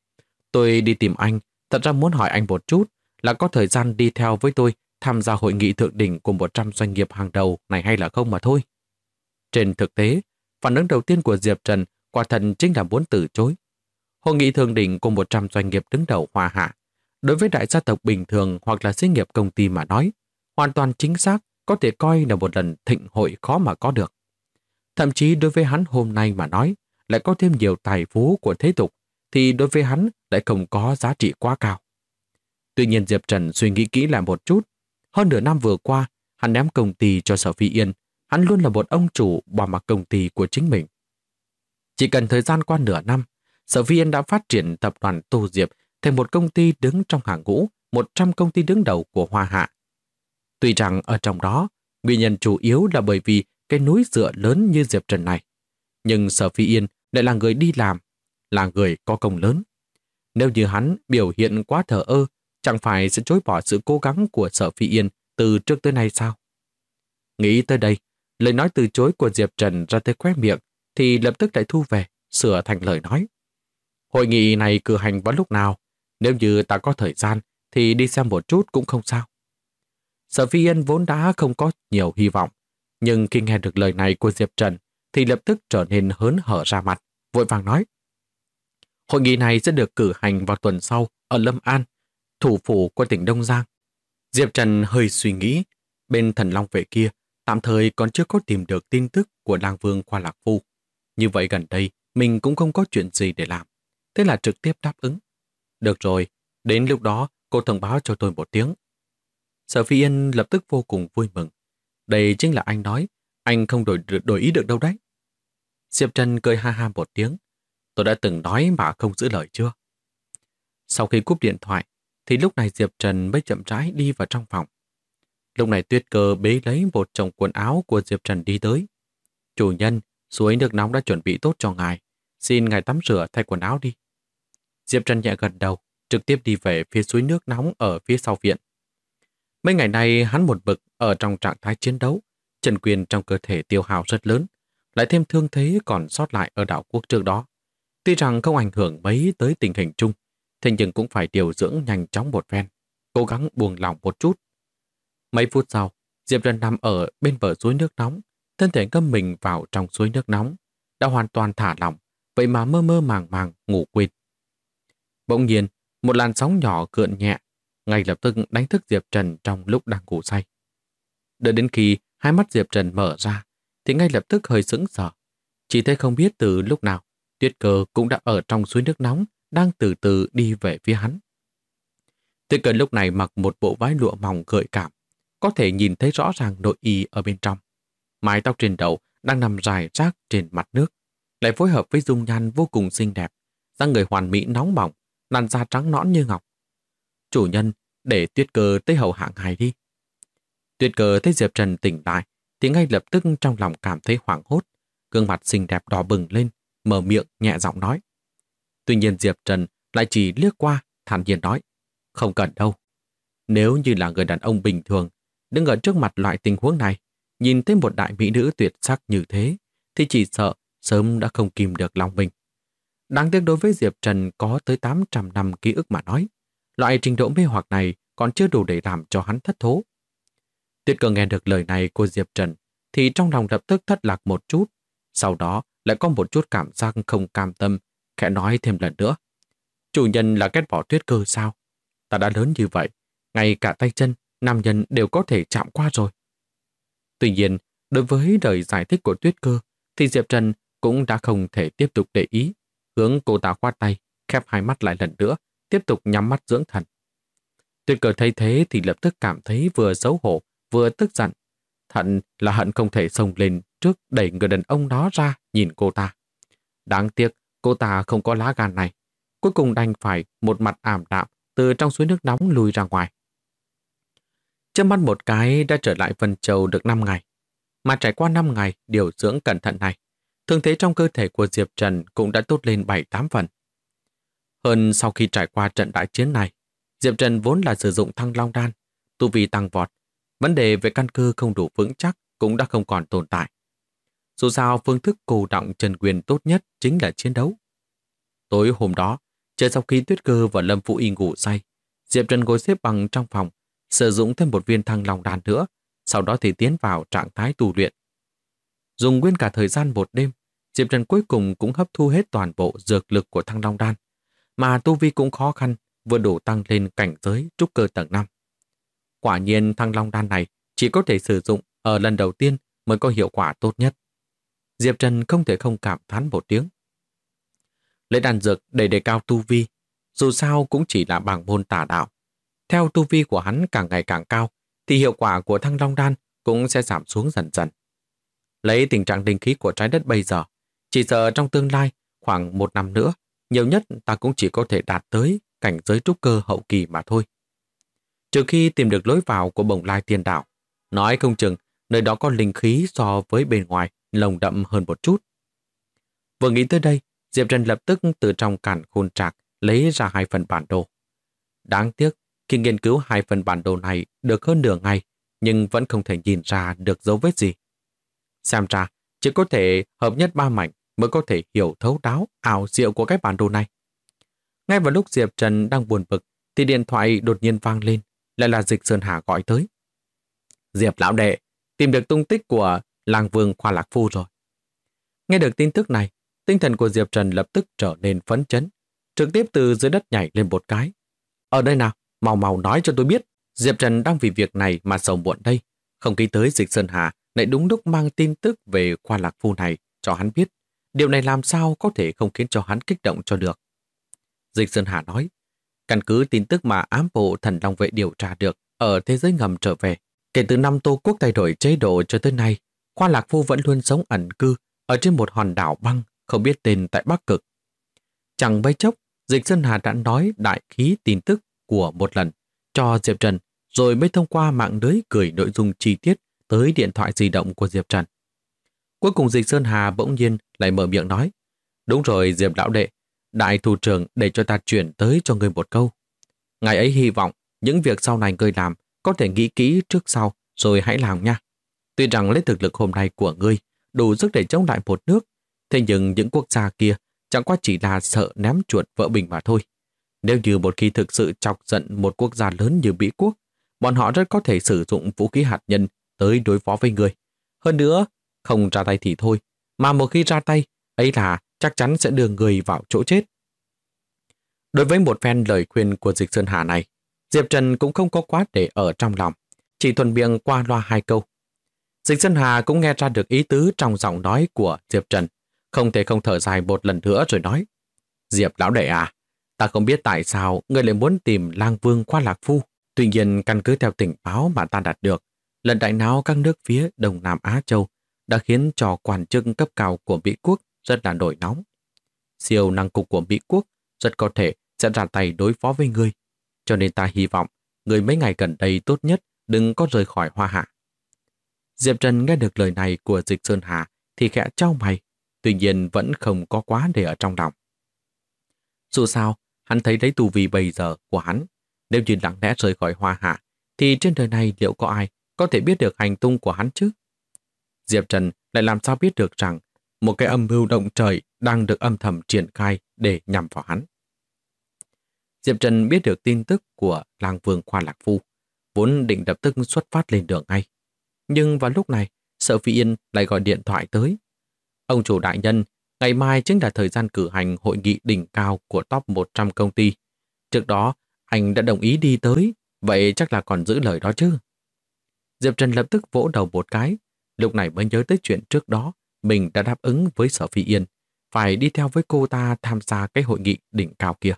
Tôi đi tìm anh, thật ra muốn hỏi anh một chút là có thời gian đi theo với tôi tham gia hội nghị thượng đỉnh của 100 doanh nghiệp hàng đầu này hay là không mà thôi. Trên thực tế, phản ứng đầu tiên của Diệp Trần quả thật chính là muốn từ chối. Hội nghị thượng đỉnh của 100 doanh nghiệp đứng đầu Hoa Hạ, đối với đại gia tộc bình thường hoặc là xí nghiệp công ty mà nói, hoàn toàn chính xác có thể coi là một lần thịnh hội khó mà có được. Thậm chí đối với hắn hôm nay mà nói, lại có thêm nhiều tài phú của thế tục, thì đối với hắn lại không có giá trị quá cao. Tuy nhiên Diệp Trần suy nghĩ kỹ lại một chút. Hơn nửa năm vừa qua, hắn ném công ty cho Sở Phi Yên, hắn luôn là một ông chủ bỏ mặc công ty của chính mình. Chỉ cần thời gian qua nửa năm, Sở Phi Yên đã phát triển tập đoàn Tô Diệp thành một công ty đứng trong hàng ngũ 100 công ty đứng đầu của Hoa Hạ. Tuy rằng ở trong đó, nguyên nhân chủ yếu là bởi vì cái núi dựa lớn như Diệp Trần này. Nhưng Sở Phi Yên lại là người đi làm, là người có công lớn. Nếu như hắn biểu hiện quá thờ ơ, chẳng phải sẽ chối bỏ sự cố gắng của Sở Phi Yên từ trước tới nay sao? Nghĩ tới đây, lời nói từ chối của Diệp Trần ra tới khóe miệng thì lập tức lại thu về, sửa thành lời nói. Hội nghị này cử hành vào lúc nào? Nếu như ta có thời gian thì đi xem một chút cũng không sao. Sở Phi Yên vốn đã không có nhiều hy vọng, nhưng khi nghe được lời này của Diệp Trần thì lập tức trở nên hớn hở ra mặt, vội vàng nói. Hội nghị này sẽ được cử hành vào tuần sau ở Lâm An, thủ phủ của tỉnh Đông Giang. Diệp Trần hơi suy nghĩ, bên Thần Long Vệ kia tạm thời còn chưa có tìm được tin tức của Lang Vương Khoa Lạc Phu. Như vậy gần đây mình cũng không có chuyện gì để làm, thế là trực tiếp đáp ứng. Được rồi, đến lúc đó cô thông báo cho tôi một tiếng. Sở Phi Yên lập tức vô cùng vui mừng. Đây chính là anh nói, anh không đổi ý được đâu đấy. Diệp Trần cười ha ha một tiếng. Tôi đã từng nói mà không giữ lời chưa? Sau khi cúp điện thoại, thì lúc này Diệp Trần mới chậm rãi đi vào trong phòng. Lúc này Tuyết Cơ bế lấy một chồng quần áo của Diệp Trần đi tới. Chủ nhân, suối nước nóng đã chuẩn bị tốt cho ngài. Xin ngài tắm rửa thay quần áo đi. Diệp Trần nhẹ gật đầu, trực tiếp đi về phía suối nước nóng ở phía sau viện. Mấy ngày nay hắn một mực ở trong trạng thái chiến đấu, chân quyền trong cơ thể tiêu hao rất lớn, lại thêm thương thế còn sót lại ở đảo quốc trước đó. Tuy rằng không ảnh hưởng mấy tới tình hình chung, thế nhưng cũng phải điều dưỡng nhanh chóng một phen, cố gắng buông lỏng một chút. Mấy phút sau, Diệp Trần nằm ở bên bờ suối nước nóng, thân thể ngâm mình vào trong suối nước nóng, đã hoàn toàn thả lỏng, vậy mà mơ mơ màng màng ngủ quên. Bỗng nhiên, một làn sóng nhỏ gợn nhẹ, ngay lập tức đánh thức Diệp Trần trong lúc đang ngủ say. Đợi đến khi hai mắt Diệp Trần mở ra, thì ngay lập tức hơi sững sờ. Chỉ thấy không biết từ lúc nào, Tuyết Cơ cũng đã ở trong suối nước nóng, đang từ từ đi về phía hắn. Tuyết Cơ lúc này mặc một bộ váy lụa mỏng gợi cảm, có thể nhìn thấy rõ ràng nội y ở bên trong. Mái tóc trên đầu đang nằm rải rác trên mặt nước, lại phối hợp với dung nhan vô cùng xinh đẹp, dáng người hoàn mỹ nóng bỏng, làn da trắng nõn như ngọc. Chủ nhân, để Tuyết Cơ tới hầu hạ ngài đi. Tuyết Cơ thấy Diệp Trần tỉnh lại, thì ngay lập tức trong lòng cảm thấy hoảng hốt, gương mặt xinh đẹp đỏ bừng lên, mở miệng nhẹ giọng nói. Tuy nhiên Diệp Trần lại chỉ liếc qua, thản nhiên nói, không cần đâu. Nếu như là người đàn ông bình thường, đứng ở trước mặt loại tình huống này, nhìn thấy một đại mỹ nữ tuyệt sắc như thế, thì chỉ sợ sớm đã không kìm được lòng mình. Đáng tiếc đối với Diệp Trần có tới 800 năm ký ức mà nói, loại trình độ mê hoặc này còn chưa đủ để làm cho hắn thất thố. Tuyết Cơ nghe được lời này của Diệp Trần, thì trong lòng lập tức thất lạc một chút, sau đó lại có một chút cảm giác không cam tâm, khẽ nói thêm lần nữa. Chủ nhân là ghét bỏ Tuyết Cơ sao? Ta đã lớn như vậy, ngay cả tay chân, nam nhân đều có thể chạm qua rồi. Tuy nhiên, đối với lời giải thích của Tuyết Cơ, thì Diệp Trần cũng đã không thể tiếp tục để ý, hướng cô ta khoát tay, khép hai mắt lại lần nữa, tiếp tục nhắm mắt dưỡng thần. Tuyết Cơ thấy thế thì lập tức cảm thấy vừa xấu hổ, vừa tức giận. Thận là hận không thể xông lên trước đẩy người đàn ông đó ra nhìn cô ta. Đáng tiếc, cô ta không có lá gan này. Cuối cùng đành phải một mặt ảm đạm từ trong suối nước nóng lùi ra ngoài. Chớp mắt một cái đã trở lại Vân Châu được 5 ngày. Mà trải qua 5 ngày điều dưỡng cẩn thận này, thương thế trong cơ thể của Diệp Trần cũng đã tốt lên 7-8 phần. Hơn sau khi trải qua trận đại chiến này, Diệp Trần vốn là sử dụng Thăng Long Đan, tu vi tăng vọt. Vấn đề về căn cơ không đủ vững chắc cũng đã không còn tồn tại. Dù sao phương thức cô động chân quyền tốt nhất chính là chiến đấu. Tối hôm đó, chờ sau khi Tuyết Cơ và Lâm Vũ Y ngủ say, Diệp Trần ngồi xếp bằng trong phòng, sử dụng thêm một viên Thăng Long Đan nữa, sau đó thì tiến vào trạng thái tu luyện. Dùng nguyên cả thời gian một đêm, Diệp Trần cuối cùng cũng hấp thu hết toàn bộ dược lực của Thăng Long Đan, mà tu vi cũng khó khăn, vừa đủ tăng lên cảnh giới trúc cơ tầng 5. Quả nhiên Thăng Long Đan này chỉ có thể sử dụng ở lần đầu tiên mới có hiệu quả tốt nhất. Diệp Trần không thể không cảm thán một tiếng. Lấy đan dược để đề cao tu vi, dù sao cũng chỉ là bảng môn tà đạo. Theo tu vi của hắn càng ngày càng cao, thì hiệu quả của Thăng Long Đan cũng sẽ giảm xuống dần dần. Lấy tình trạng linh khí của trái đất bây giờ, chỉ sợ trong tương lai khoảng 1 năm nữa, nhiều nhất ta cũng chỉ có thể đạt tới cảnh giới trúc cơ hậu kỳ mà thôi. Trừ khi tìm được lối vào của Bồng Lai Tiên Đảo, nói không chừng nơi đó có linh khí so với bên ngoài lồng đậm hơn một chút. Vừa nghĩ tới đây, Diệp Trần lập tức từ trong càn khôn trạc lấy ra 2 phần bản đồ. Đáng tiếc, khi nghiên cứu 2 phần bản đồ này được hơn nửa ngày, nhưng vẫn không thể nhìn ra được dấu vết gì. Xem ra, chỉ có thể hợp nhất 3 mảnh mới có thể hiểu thấu đáo ảo diệu của cái bản đồ này. Ngay vào lúc Diệp Trần đang buồn bực, thì điện thoại đột nhiên vang lên, lại là Dịch Sơn Hà gọi tới. Diệp lão đệ, tìm được tung tích của làng vương Khoa Lạc Phu rồi. Nghe được tin tức này, tinh thần của Diệp Trần lập tức trở nên phấn chấn, trực tiếp từ dưới đất nhảy lên một cái. Ở đây nào, mau mau nói cho tôi biết. Diệp Trần đang vì việc này mà sầu muộn đây. Không nghĩ tới Dịch Sơn Hà lại đúng lúc mang tin tức về Khoa Lạc Phu này cho hắn biết. Điều này làm sao có thể không khiến cho hắn kích động cho được. Dịch Sơn Hà nói, căn cứ tin tức mà ám bộ Thần Long Vệ điều tra được ở thế giới ngầm trở về, kể từ năm Tô Quốc thay đổi chế độ cho tới nay, Khoa Lạc Phu vẫn luôn sống ẩn cư ở trên một hòn đảo băng không biết tên tại Bắc Cực. Chẳng mấy chốc, Dịch Sơn Hà đã nói đại khí tin tức của một lần cho Diệp Trần, rồi mới thông qua mạng lưới gửi nội dung chi tiết tới điện thoại di động của Diệp Trần. Cuối cùng Dịch Sơn Hà bỗng nhiên lại mở miệng nói, đúng rồi Diệp lão đệ, đại thủ trưởng để cho ta chuyển tới cho ngươi một câu. Ngài ấy hy vọng những việc sau này ngươi làm có thể nghĩ kỹ trước sau rồi hãy làm nha. Tuy rằng lấy thực lực hôm nay của ngươi đủ sức để chống lại một nước. Thế nhưng những quốc gia kia chẳng qua chỉ là sợ ném chuột vỡ bình mà thôi. Nếu như một khi thực sự chọc giận một quốc gia lớn như Mỹ quốc, bọn họ rất có thể sử dụng vũ khí hạt nhân tới đối phó với người. Hơn nữa, không ra tay thì thôi, mà một khi ra tay, ấy là chắc chắn sẽ đưa người vào chỗ chết. Đối với một phen lời khuyên của Dịch Sơn Hà này, Diệp Trần cũng không có quá để ở trong lòng, chỉ thuần miệng qua loa 2 câu. Dịch Sơn Hà cũng nghe ra được ý tứ trong giọng nói của Diệp Trần, không thể không thở dài một lần nữa rồi nói: Diệp lão đệ à, ta không biết tại sao ngươi lại muốn tìm Lang Vương Khoa Lạc Phu. Tuy nhiên, căn cứ theo tình báo mà ta đạt được, lần đại náo các nước phía Đông Nam Á Châu đã khiến cho quan chức cấp cao của Mỹ quốc rất là nổi nóng. Siêu năng cục của Mỹ quốc rất có thể sẽ ra tay đối phó với ngươi, cho nên ta hy vọng ngươi mấy ngày gần đây tốt nhất đừng có rời khỏi Hoa Hạ. Diệp Trần nghe được lời này của Dịch Sơn Hà thì khẽ chau mày, tuy nhiên vẫn không có quá để ở trong lòng. Dù sao, hắn thấy lấy tu vi bây giờ của hắn, nếu như lặng lẽ rời khỏi Hoa Hạ, thì trên đời này liệu có ai có thể biết được hành tung của hắn chứ? Diệp Trần lại làm sao biết được rằng một cái âm mưu động trời đang được âm thầm triển khai để nhằm vào hắn. Diệp Trần biết được tin tức của Lang Vương Khoa Lạc Phu, vốn định lập tức xuất phát lên đường ngay. Nhưng vào lúc này, Sở Phi Yên lại gọi điện thoại tới. Ông chủ đại nhân, ngày mai chính là thời gian cử hành hội nghị đỉnh cao của top 100 công ty. Trước đó, anh đã đồng ý đi tới, vậy chắc là còn giữ lời đó chứ. Diệp Trần lập tức vỗ đầu một cái, lúc này mới nhớ tới chuyện trước đó mình đã đáp ứng với Sở Phi Yên, phải đi theo với cô ta tham gia cái hội nghị đỉnh cao kia.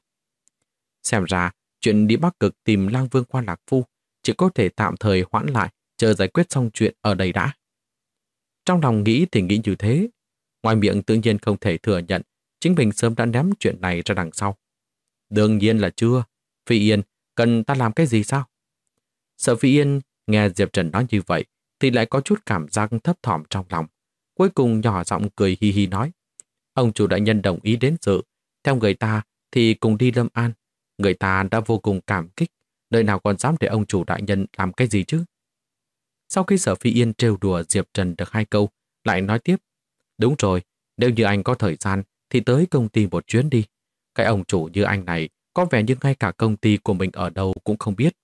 Xem ra, chuyện đi Bắc Cực tìm Lang Vương Khoa Lạc Phu chỉ có thể tạm thời hoãn lại, chờ giải quyết xong chuyện ở đây đã. Trong lòng nghĩ thì nghĩ như thế, ngoài miệng tự nhiên không thể thừa nhận chính mình sớm đã ném chuyện này ra đằng sau. Đương nhiên là chưa. Phi Yên, cần ta làm cái gì sao? Sở Phi Yên nghe Diệp Trần nói như vậy thì lại có chút cảm giác thấp thỏm trong lòng. Cuối cùng nhỏ giọng cười hi hi nói: Ông chủ đại nhân đồng ý đến dự. Theo người ta thì cùng đi Lâm An. Người ta đã vô cùng cảm kích, nơi nào còn dám để ông chủ đại nhân làm cái gì chứ? Sau khi Sở Phi Yên trêu đùa Diệp Trần được 2 câu, lại nói tiếp: Đúng rồi, nếu như anh có thời gian thì tới công ty một chuyến đi. Cái ông chủ như anh này có vẻ như ngay cả công ty của mình ở đâu cũng không biết.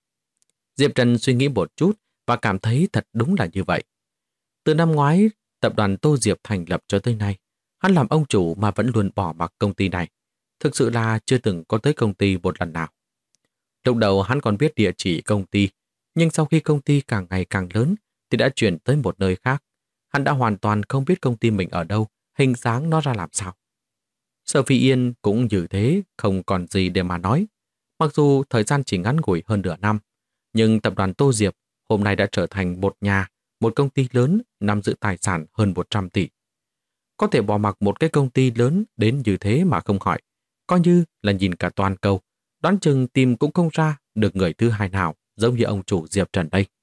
Diệp Trần suy nghĩ một chút và cảm thấy thật đúng là như vậy. Từ năm ngoái, tập đoàn Tô Diệp thành lập cho tới nay, hắn làm ông chủ mà vẫn luôn bỏ mặc công ty này. Thực sự là chưa từng có tới công ty một lần nào. Lúc đầu hắn còn biết địa chỉ công ty, nhưng sau khi công ty càng ngày càng lớn thì đã chuyển tới một nơi khác. Hắn đã hoàn toàn không biết công ty mình ở đâu, hình dáng nó ra làm sao. Sở Phi Yên cũng như thế, không còn gì để mà nói. Mặc dù thời gian chỉ ngắn ngủi hơn nửa năm, nhưng tập đoàn Tô Diệp hôm nay đã trở thành một công ty lớn nắm giữ tài sản hơn 100 tỷ. Có thể bỏ mặc một cái công ty lớn đến như thế mà không hỏi, coi như là nhìn cả toàn cầu, đoán chừng tìm cũng không ra được người thứ hai nào giống như ông chủ Diệp Trần đây.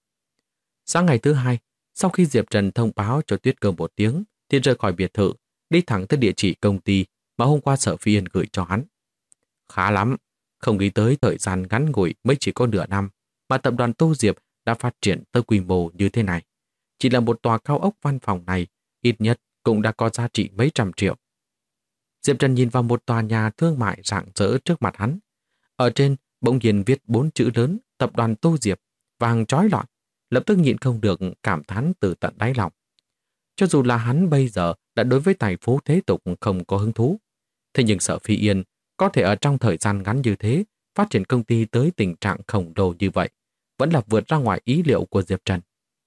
Sáng ngày thứ hai, sau khi Diệp Trần thông báo cho Tuyết Cơ một tiếng, thì rời khỏi biệt thự, đi thẳng tới địa chỉ công ty mà hôm qua Sở Phi Yên gửi cho hắn. Khá lắm, không nghĩ tới thời gian ngắn ngủi mới chỉ có nửa năm mà tập đoàn Tô Diệp đã phát triển tới quy mô như thế này. Chỉ là một tòa cao ốc văn phòng này, ít nhất cũng đã có giá trị mấy trăm triệu. Diệp Trần nhìn vào một tòa nhà thương mại rạng rỡ trước mặt hắn. Ở trên bỗng nhiên viết 4 chữ lớn tập đoàn Tô Diệp, vàng chói lọi, lập tức nhịn không được cảm thán từ tận đáy lòng. Cho dù là hắn bây giờ đã đối với tài phú thế tục không có hứng thú, thế nhưng Sở Phi Yên có thể ở trong thời gian ngắn như thế phát triển công ty tới tình trạng khổng lồ như vậy, vẫn là vượt ra ngoài ý liệu của Diệp Trần.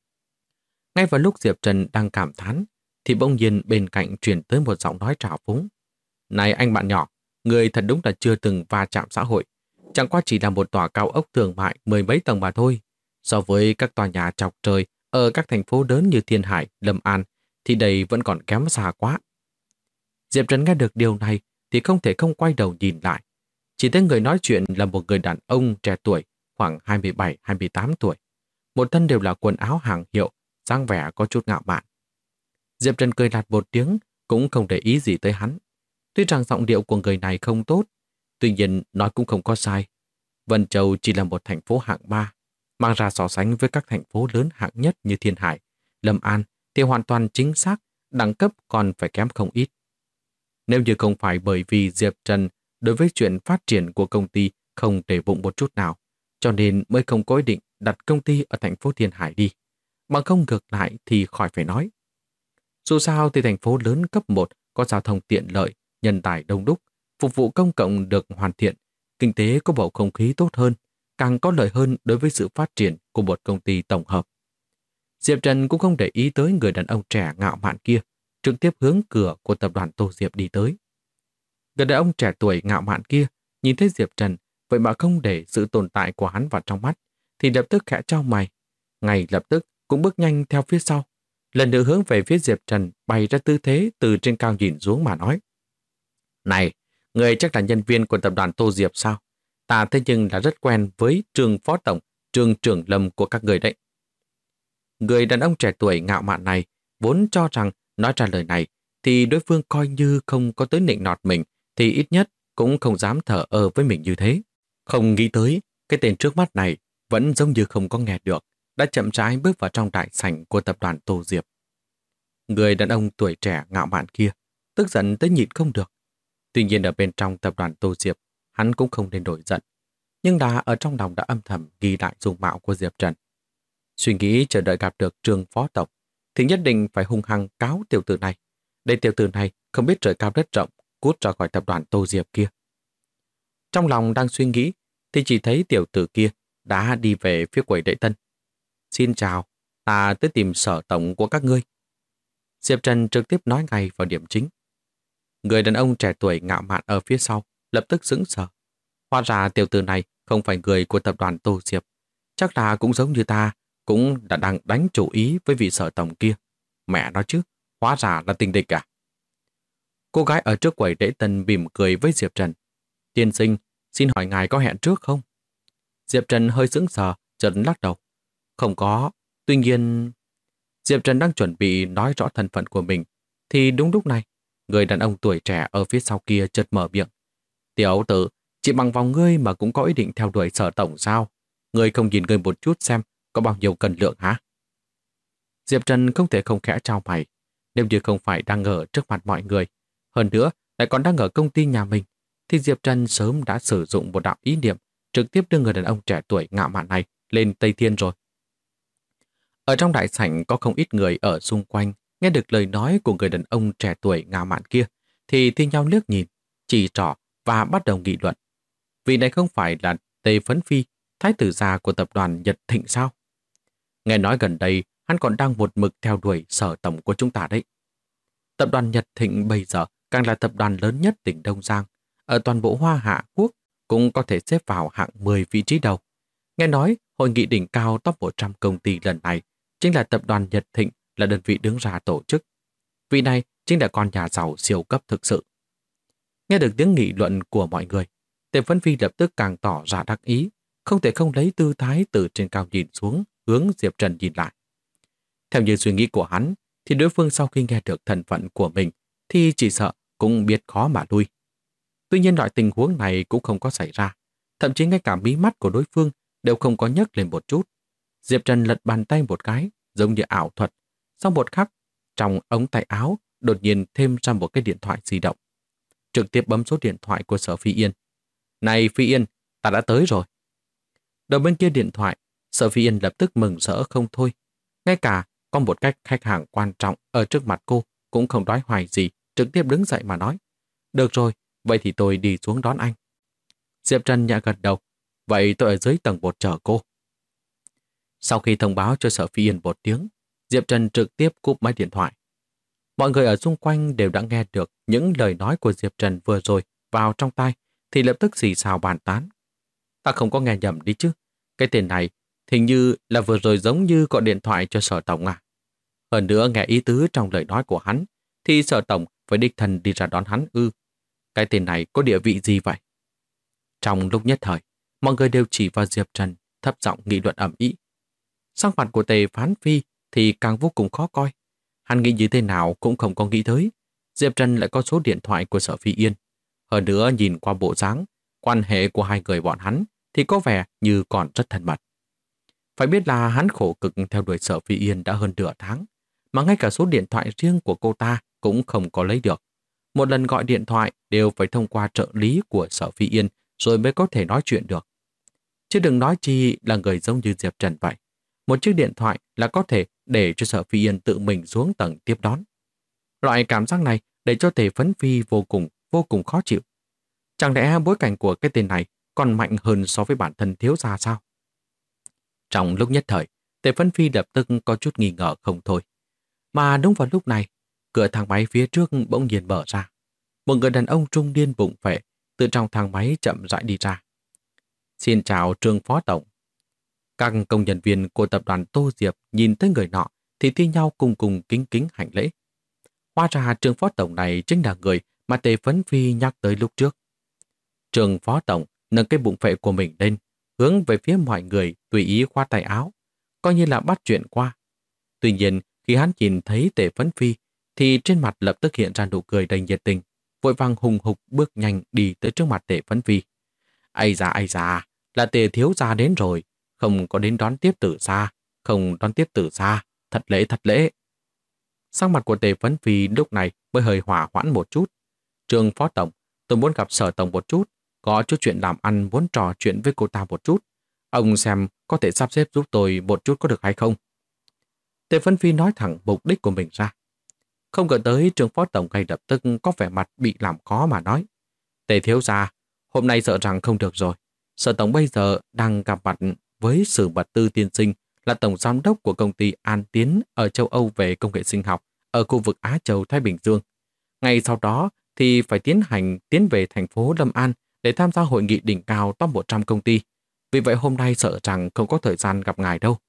Ngay vào lúc Diệp Trần đang cảm thán, thì bỗng nhiên bên cạnh truyền tới một giọng nói trào phúng. Này anh bạn nhỏ, người thật đúng là chưa từng va chạm xã hội. Chẳng qua chỉ là một tòa cao ốc thương mại 10 mấy tầng mà thôi. So với các tòa nhà chọc trời ở các thành phố lớn như Thiên Hải, Lâm An, thì đây vẫn còn kém xa quá. Diệp Trần nghe được điều này thì không thể không quay đầu nhìn lại. Chỉ thấy người nói chuyện là một người đàn ông trẻ tuổi, khoảng 27-28 tuổi. Một thân đều là quần áo hàng hiệu, dáng vẻ có chút ngạo mạn. Diệp Trần cười lạt một tiếng, cũng không để ý gì tới hắn. Tuy rằng giọng điệu của người này không tốt, tuy nhiên nói cũng không có sai. Vân Châu chỉ là một thành phố hạng 3, mang ra so sánh với các thành phố lớn hạng nhất như Thiên Hải, Lâm An thì hoàn toàn chính xác, đẳng cấp còn phải kém không ít. Nếu như không phải bởi vì Diệp Trần đối với chuyện phát triển của công ty không để bụng một chút nào, cho nên mới không có ý định đặt công ty ở thành phố Thiên Hải đi. Bằng không ngược lại thì khỏi phải nói. Dù sao thì thành phố lớn cấp 1 có giao thông tiện lợi, nhân tài đông đúc, phục vụ công cộng được hoàn thiện, kinh tế có bầu không khí tốt hơn, càng có lợi hơn đối với sự phát triển của một công ty tổng hợp. Diệp Trần cũng không để ý tới người đàn ông trẻ ngạo mạn kia, trực tiếp hướng cửa của tập đoàn Tô Diệp đi tới. Người đàn ông trẻ tuổi ngạo mạn kia nhìn thấy Diệp Trần, vậy mà không để sự tồn tại của hắn vào trong mắt, thì lập tức khẽ chau mày, ngay lập tức cũng bước nhanh theo phía sau, lần nữa hướng về phía Diệp Trần bày ra tư thế từ trên cao nhìn xuống mà nói. Này, người chắc là nhân viên của tập đoàn Tô Diệp sao? Ta thế nhưng là rất quen với Trương Phó Tổng, Trương Trưởng Lâm của các người đấy. Người đàn ông trẻ tuổi ngạo mạn này vốn cho rằng nói ra lời này thì đối phương coi như không có tới nịnh nọt mình, thì ít nhất cũng không dám thờ ơ với mình như thế. Không nghĩ tới, cái tên trước mắt này vẫn giống như không có nghe được, đã chậm rãi bước vào trong đại sảnh của tập đoàn Tô Diệp. Người đàn ông tuổi trẻ ngạo mạn kia tức giận tới nhịn không được. Tuy nhiên ở bên trong tập đoàn Tô Diệp, hắn cũng không nên nổi giận, nhưng đã ở trong lòng đã âm thầm ghi lại dung mạo của Diệp Trần. Suy nghĩ chờ đợi gặp được Trương Phó Tổng thì nhất định phải hung hăng cáo tiểu tử này. Để tiểu tử này không biết trời cao đất rộng, cút ra khỏi tập đoàn Tô Diệp kia. Trong lòng đang suy nghĩ thì chỉ thấy tiểu tử kia đã đi về phía quầy lễ tân. Xin chào, ta tới tìm sở tổng của các ngươi. Diệp Trần trực tiếp nói ngay vào điểm chính. Người đàn ông trẻ tuổi ngạo mạn ở phía sau lập tức sững sờ. Hóa ra tiểu tử này không phải người của tập đoàn Tô Diệp. Chắc là cũng giống như ta, cũng đã đang đánh chủ ý với vị sở tổng kia. Mẹ nói chứ, hóa ra là tình địch à? Cô gái ở trước quầy lễ tân mỉm cười với Diệp Trần. Tiên sinh, xin hỏi ngài có hẹn trước không? Diệp Trần hơi sững sờ, chợt lắc đầu. Không có, tuy nhiên... Diệp Trần đang chuẩn bị nói rõ thân phận của mình, thì đúng lúc này, người đàn ông tuổi trẻ ở phía sau kia chợt mở miệng. Tiểu tử, chỉ bằng vòng ngươi mà cũng có ý định theo đuổi sở tổng sao? Ngươi không nhìn ngươi một chút xem có bao nhiêu cân lượng hả? Diệp Trần không thể không khẽ chau mày. Nếu như không phải đang ở trước mặt mọi người, hơn nữa lại còn đang ở công ty nhà mình, thì Diệp Trần sớm đã sử dụng một đạo ý niệm trực tiếp đưa người đàn ông trẻ tuổi ngạo mạn này lên Tây Thiên rồi. Ở trong đại sảnh có không ít người ở xung quanh nghe được lời nói của người đàn ông trẻ tuổi ngạo mạn kia thì thi nhau liếc nhìn, chỉ trỏ và bắt đầu nghị luận. Vị này không phải là Tề Phấn Phi, thái tử già của tập đoàn Nhật Thịnh sao? Nghe nói gần đây hắn còn đang một mực theo đuổi sở tổng của chúng ta đấy. Tập đoàn Nhật Thịnh bây giờ càng là tập đoàn lớn nhất tỉnh Đông Giang. Ở toàn bộ Hoa Hạ Quốc cũng có thể xếp vào hạng 10 vị trí đầu. Nghe nói hội nghị đỉnh cao top 100 công ty lần này chính là tập đoàn Nhật Thịnh là đơn vị đứng ra tổ chức. Vị này chính là con nhà giàu siêu cấp thực sự. Nghe được tiếng nghị luận của mọi người, Tề Vân Phi lập tức càng tỏ ra đắc ý, không thể không lấy tư thái từ trên cao nhìn xuống, hướng Diệp Trần nhìn lại. Theo như suy nghĩ của hắn, thì đối phương sau khi nghe được thân phận của mình thì chỉ sợ cũng biết khó mà lui. Tuy nhiên loại tình huống này cũng không có xảy ra, thậm chí ngay cả mí mắt của đối phương đều không có nhấc lên một chút. Diệp Trần lật bàn tay một cái, giống như ảo thuật. Sau một khắc, trong ống tay áo đột nhiên thêm ra một cái điện thoại di động. Trực tiếp bấm số điện thoại của Sở Phi Yên. Này Phi Yên, ta đã tới rồi. Đầu bên kia điện thoại, Sở Phi Yên lập tức mừng rỡ không thôi. Ngay cả có một cách khách hàng quan trọng ở trước mặt cô cũng không nói hoài gì, trực tiếp đứng dậy mà nói. Được rồi, vậy thì tôi đi xuống đón anh. Diệp Trần nhẹ gật đầu. Vậy tôi ở dưới tầng 1 chờ cô. Sau khi thông báo cho Sở Phi Yên một tiếng, Diệp Trần trực tiếp cúp máy điện thoại. Mọi người ở xung quanh đều đã nghe được những lời nói của Diệp Trần vừa rồi vào trong tai, thì lập tức xì xào bàn tán. Ta không có nghe nhầm đi chứ. Cái tên này hình như là vừa rồi giống như gọi điện thoại cho Sở Tổng à. Hơn nữa nghe ý tứ trong lời nói của hắn, thì Sở Tổng phải đích thân đi ra đón hắn ư. Cái tên này có địa vị gì vậy? Trong lúc nhất thời, mọi người đều chỉ vào Diệp Trần, thấp giọng nghị luận ầm ĩ. Sắc mặt của Tề Phán Phi thì càng vô cùng khó coi. Hắn nghĩ như thế nào cũng không có nghĩ tới Diệp Trần lại có số điện thoại của Sở Phi Yên. Hơn nữa nhìn qua bộ dáng, quan hệ của hai người bọn hắn thì có vẻ như còn rất thân mật. Phải biết là hắn khổ cực theo đuổi Sở Phi Yên đã hơn nửa tháng, mà ngay cả số điện thoại riêng của cô ta cũng không có lấy được. Một lần gọi điện thoại đều phải thông qua trợ lý của Sở Phi Yên rồi mới có thể nói chuyện được. Chứ đừng nói chi là người giống như Diệp Trần vậy. Một chiếc điện thoại là có thể để cho Sở Phi Yên tự mình xuống tầng tiếp đón. Loại cảm giác này để cho Tề Phấn Phi vô cùng khó chịu. Chẳng lẽ bối cảnh của cái tên này còn mạnh hơn so với bản thân thiếu gia sao? Trong lúc nhất thời, Tề Phấn Phi lập tức có chút nghi ngờ không thôi. Mà đúng vào lúc này, cửa thang máy phía trước bỗng nhiên mở ra. Một người đàn ông trung niên bụng phệ từ trong thang máy chậm rãi đi ra. Xin chào Trương Phó Tổng. Các công nhân viên của tập đoàn Tô Diệp nhìn tới người nọ thì thi nhau cùng cùng kính kính hành lễ. Hóa ra Trương Phó Tổng này chính là người mà Tề Phấn Phi nhắc tới lúc trước. Trương Phó Tổng nâng cái bụng phệ của mình lên, hướng về phía mọi người tùy ý khoa tay áo, coi như là bắt chuyện qua. Tuy nhiên, khi hắn nhìn thấy Tề Phấn Phi, thì trên mặt lập tức hiện ra nụ cười đầy nhiệt tình, vội vàng hùng hục bước nhanh đi tới trước mặt Tề Phấn Phi. Ây da, là Tề thiếu gia đến rồi, không có đến đón tiếp từ xa, không đón tiếp từ xa, thật lễ. Sắc mặt của Tề Phấn Phi lúc này mới hơi hỏa hoãn một chút. Trương Phó Tổng, tôi muốn gặp Sở Tổng một chút, có chút chuyện làm ăn muốn trò chuyện với cô ta một chút. Ông xem có thể sắp xếp giúp tôi một chút có được hay không? Tề Phấn Phi nói thẳng mục đích của mình ra. Không ngờ tới Trương Phó Tổng ngay lập tức có vẻ mặt bị làm khó mà nói. Tề thiếu gia, hôm nay sợ rằng không được rồi. Sở Tổng bây giờ đang gặp mặt với Sử Mật Tư tiên sinh là Tổng Giám đốc của công ty An Tiến ở châu Âu về công nghệ sinh học ở khu vực Á Châu Thái Bình Dương. Ngay sau đó thì phải tiến về thành phố Lâm An để tham gia hội nghị đỉnh cao top 100 công ty. Vì vậy hôm nay sợ rằng không có thời gian gặp ngài đâu.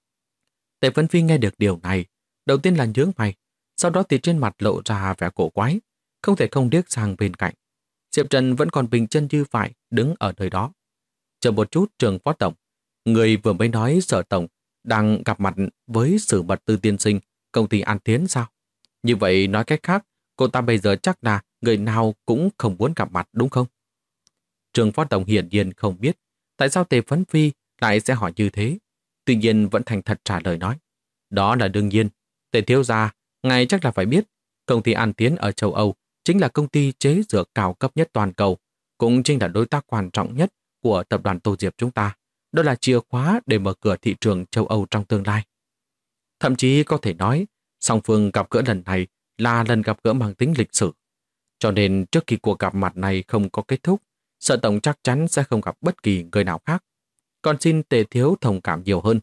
Tề Phấn Phi nghe được điều này, đầu tiên là nhướng mày, sau đó thì trên mặt lộ ra vẻ cổ quái, không thể không điếc sang bên cạnh. Diệp Trần vẫn còn bình chân như vậy đứng ở nơi đó. Chờ một chút Trương Phó Tổng, người vừa mới nói Sở Tổng đang gặp mặt với Sử Mật Tư tiên sinh công ty An Tiến sao? Như vậy nói cách khác, cô ta bây giờ chắc là người nào cũng không muốn gặp mặt đúng không? Trương Phó Tổng hiển nhiên không biết tại sao Tề Phấn Phi lại sẽ hỏi như thế. Tuy nhiên vẫn thành thật trả lời nói. Đó là đương nhiên. Tề thiếu gia, ngài chắc là phải biết, công ty An Tiến ở châu Âu chính là công ty chế dược cao cấp nhất toàn cầu, cũng chính là đối tác quan trọng nhất của tập đoàn Tô Diệp chúng ta. Đó là chìa khóa để mở cửa thị trường châu Âu trong tương lai. Thậm chí có thể nói, song phương gặp gỡ lần này là lần gặp gỡ mang tính lịch sử. Cho nên trước khi cuộc gặp mặt này không có kết thúc, Sở Tổng chắc chắn sẽ không gặp bất kỳ người nào khác. Còn xin Tề thiếu thông cảm nhiều hơn.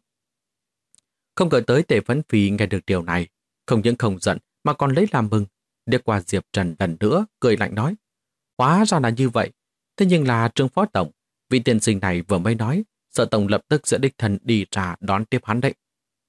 Không ngờ tới Tề Phấn Phi nghe được điều này, không những không giận mà còn lấy làm mừng. Điếc qua Diệp Trần lần nữa, cười lạnh nói. Hóa ra là như vậy. Thế nhưng là Trương Phó Tổng, vị tiên sinh này vừa mới nói, Sở Tổng lập tức sẽ đích thân đi ra đón tiếp hắn đấy.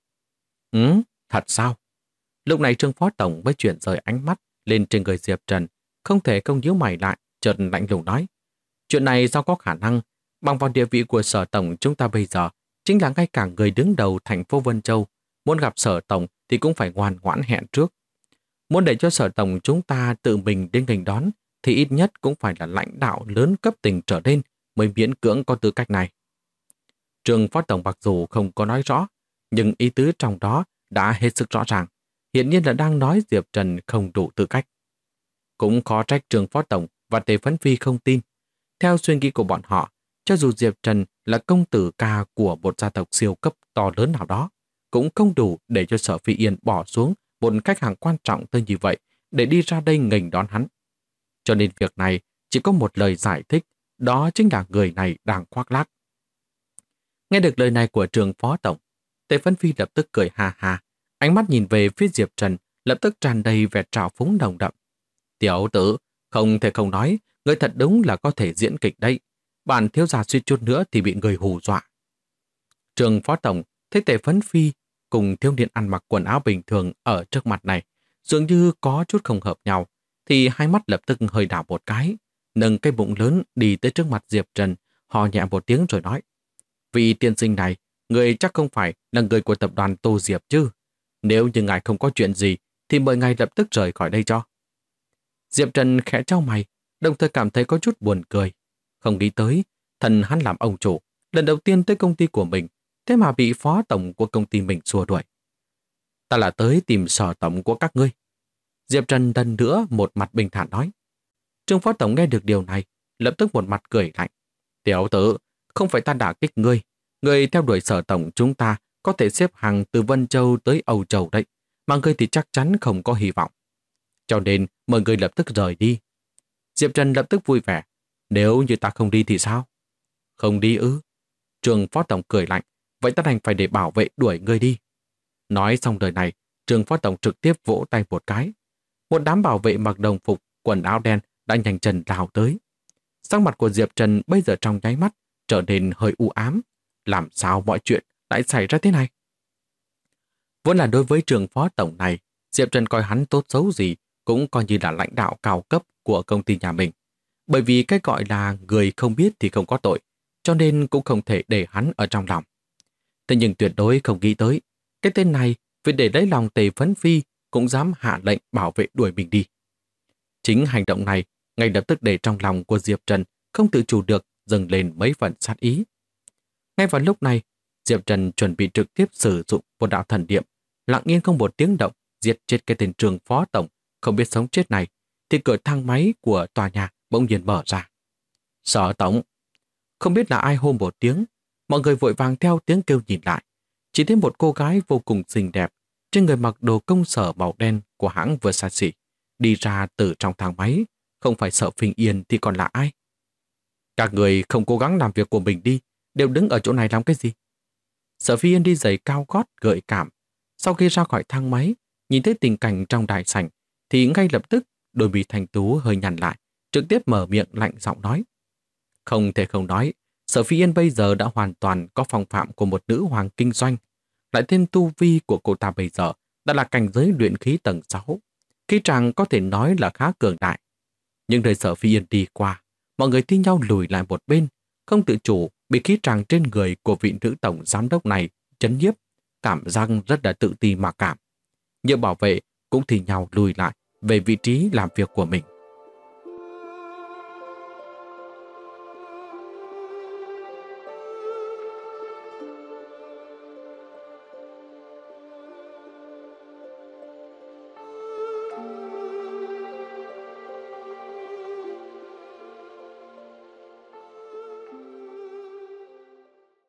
Thật sao? Lúc này Trương Phó Tổng mới chuyển rời ánh mắt lên trên người Diệp Trần, không thể không nhíu mày lại, chợt lạnh lùng nói. Chuyện này sao có khả năng, bằng vào địa vị của Sở Tổng chúng ta bây giờ, chính là ngay cả người đứng đầu thành phố Vân Châu, muốn gặp Sở Tổng thì cũng phải ngoan ngoãn hẹn trước. Muốn để cho Sở Tổng chúng ta tự mình đến nghênh đón, thì ít nhất cũng phải là lãnh đạo lớn cấp tỉnh trở lên mới miễn cưỡng có tư cách này. Trương Phó Tổng mặc dù không có nói rõ, nhưng ý tứ trong đó đã hết sức rõ ràng. Hiện nhiên là đang nói Diệp Trần không đủ tư cách. Cũng khó trách Trương Phó Tổng và Tề Phấn Phi không tin. Theo suy nghĩ của bọn họ, cho dù Diệp Trần là công tử ca của một gia tộc siêu cấp to lớn nào đó, cũng không đủ để cho Sở Phi Yên bỏ xuống một khách hàng quan trọng tới như vậy để đi ra đây nghênh đón hắn. Cho nên việc này chỉ có một lời giải thích, đó chính là người này đang khoác lác. Nghe được lời này của Trương Phó Tổng, Tề Phấn Phi lập tức cười ha ha, ánh mắt nhìn về phía Diệp Trần lập tức tràn đầy vẻ trào phúng nồng đậm. Tiểu tử, không thể không nói, người thật đúng là có thể diễn kịch đấy. Bản thiếu gia suýt chút nữa thì bị người hù dọa. Trương Phó Tổng thấy Tề Phấn Phi cùng thiếu niên ăn mặc quần áo bình thường ở trước mặt này dường như có chút không hợp nhau, thì hai mắt lập tức hơi đảo một cái, nâng cái bụng lớn đi tới trước mặt Diệp Trần, hò nhẹ một tiếng rồi nói. Vị tiên sinh này, người chắc không phải là người của tập đoàn Tô Diệp chứ. Nếu như ngài không có chuyện gì, thì mời ngài lập tức rời khỏi đây cho. Diệp Trần khẽ chau mày, đồng thời cảm thấy có chút buồn cười. Không nghĩ tới, thần hắn làm ông chủ, lần đầu tiên tới công ty của mình, thế mà bị phó tổng của công ty mình xua đuổi. Ta là tới tìm Sở tổng của các ngươi. Diệp Trần lần nữa một mặt bình thản nói. Trương phó tổng nghe được điều này, lập tức một mặt cười lạnh. Tiểu tử, không phải ta đả kích ngươi. Ngươi theo đuổi Sở tổng chúng ta có thể xếp hàng từ Vân Châu tới Âu Châu đấy, mà ngươi thì chắc chắn không có hy vọng. Cho nên mời ngươi lập tức rời đi. Diệp Trần lập tức vui vẻ. Nếu như ta không đi thì sao? Không đi ư? Trương phó tổng cười lạnh. Vậy ta đành phải để bảo vệ đuổi ngươi đi. Nói xong lời này, Trương phó tổng trực tiếp vỗ tay một cái. Một đám bảo vệ mặc đồng phục, quần áo đen đã nhanh chân lao tới. Sắc mặt của Diệp Trần bây giờ trong nháy mắt trở nên hơi u ám. Làm sao mọi chuyện lại xảy ra thế này? Vốn là đối với Trương phó tổng này, Diệp Trần coi hắn tốt xấu gì cũng coi như là lãnh đạo cao cấp của công ty nhà mình. Bởi vì cái gọi là người không biết thì không có tội, cho nên cũng không thể để hắn ở trong lòng. Thế nhưng tuyệt đối không nghĩ tới, cái tên này vì để lấy lòng Tề Phấn Phi cũng dám hạ lệnh bảo vệ đuổi mình đi. Chính hành động này ngay lập tức để trong lòng của Diệp Trần không tự chủ được dâng lên mấy phần sát ý. Ngay vào lúc này, Diệp Trần chuẩn bị trực tiếp sử dụng một đạo thần niệm, lặng yên không một tiếng động giết chết cái tên Trương phó tổng không biết sống chết này, thì cửa thang máy của tòa nhà bỗng nhiên mở ra. Sở tổng! Không biết là ai hô một tiếng, mọi người vội vàng theo tiếng kêu nhìn lại. Chỉ thấy một cô gái vô cùng xinh đẹp, trên người mặc đồ công sở màu đen của hãng Versace, đi ra từ trong thang máy, không phải Sở Phinh Yên thì còn là ai? Các người không cố gắng làm việc của mình đi, đều đứng ở chỗ này làm cái gì? Sở Phi Yên đi giày cao gót gợi cảm. Sau khi ra khỏi thang máy, nhìn thấy tình cảnh trong đại sảnh, thì ngay lập tức đôi mi thanh tú hơi nhăn lại, trực tiếp mở miệng lạnh giọng nói. Không thể không nói, Sở Phi Yên bây giờ đã hoàn toàn có phong phạm của một nữ hoàng kinh doanh. Lại thêm tu vi của cô ta bây giờ đã là cảnh giới luyện khí tầng 6. Khí tràng có thể nói là khá cường đại. Nhưng đời Sở Phi Yên đi qua, mọi người thi nhau lùi lại một bên, không tự chủ bị khí tràng trên người của vị nữ tổng giám đốc này chấn nhiếp, cảm giác rất là tự ti mặc cảm. Nhiều bảo vệ cũng thi nhau lùi lại về vị trí làm việc của mình.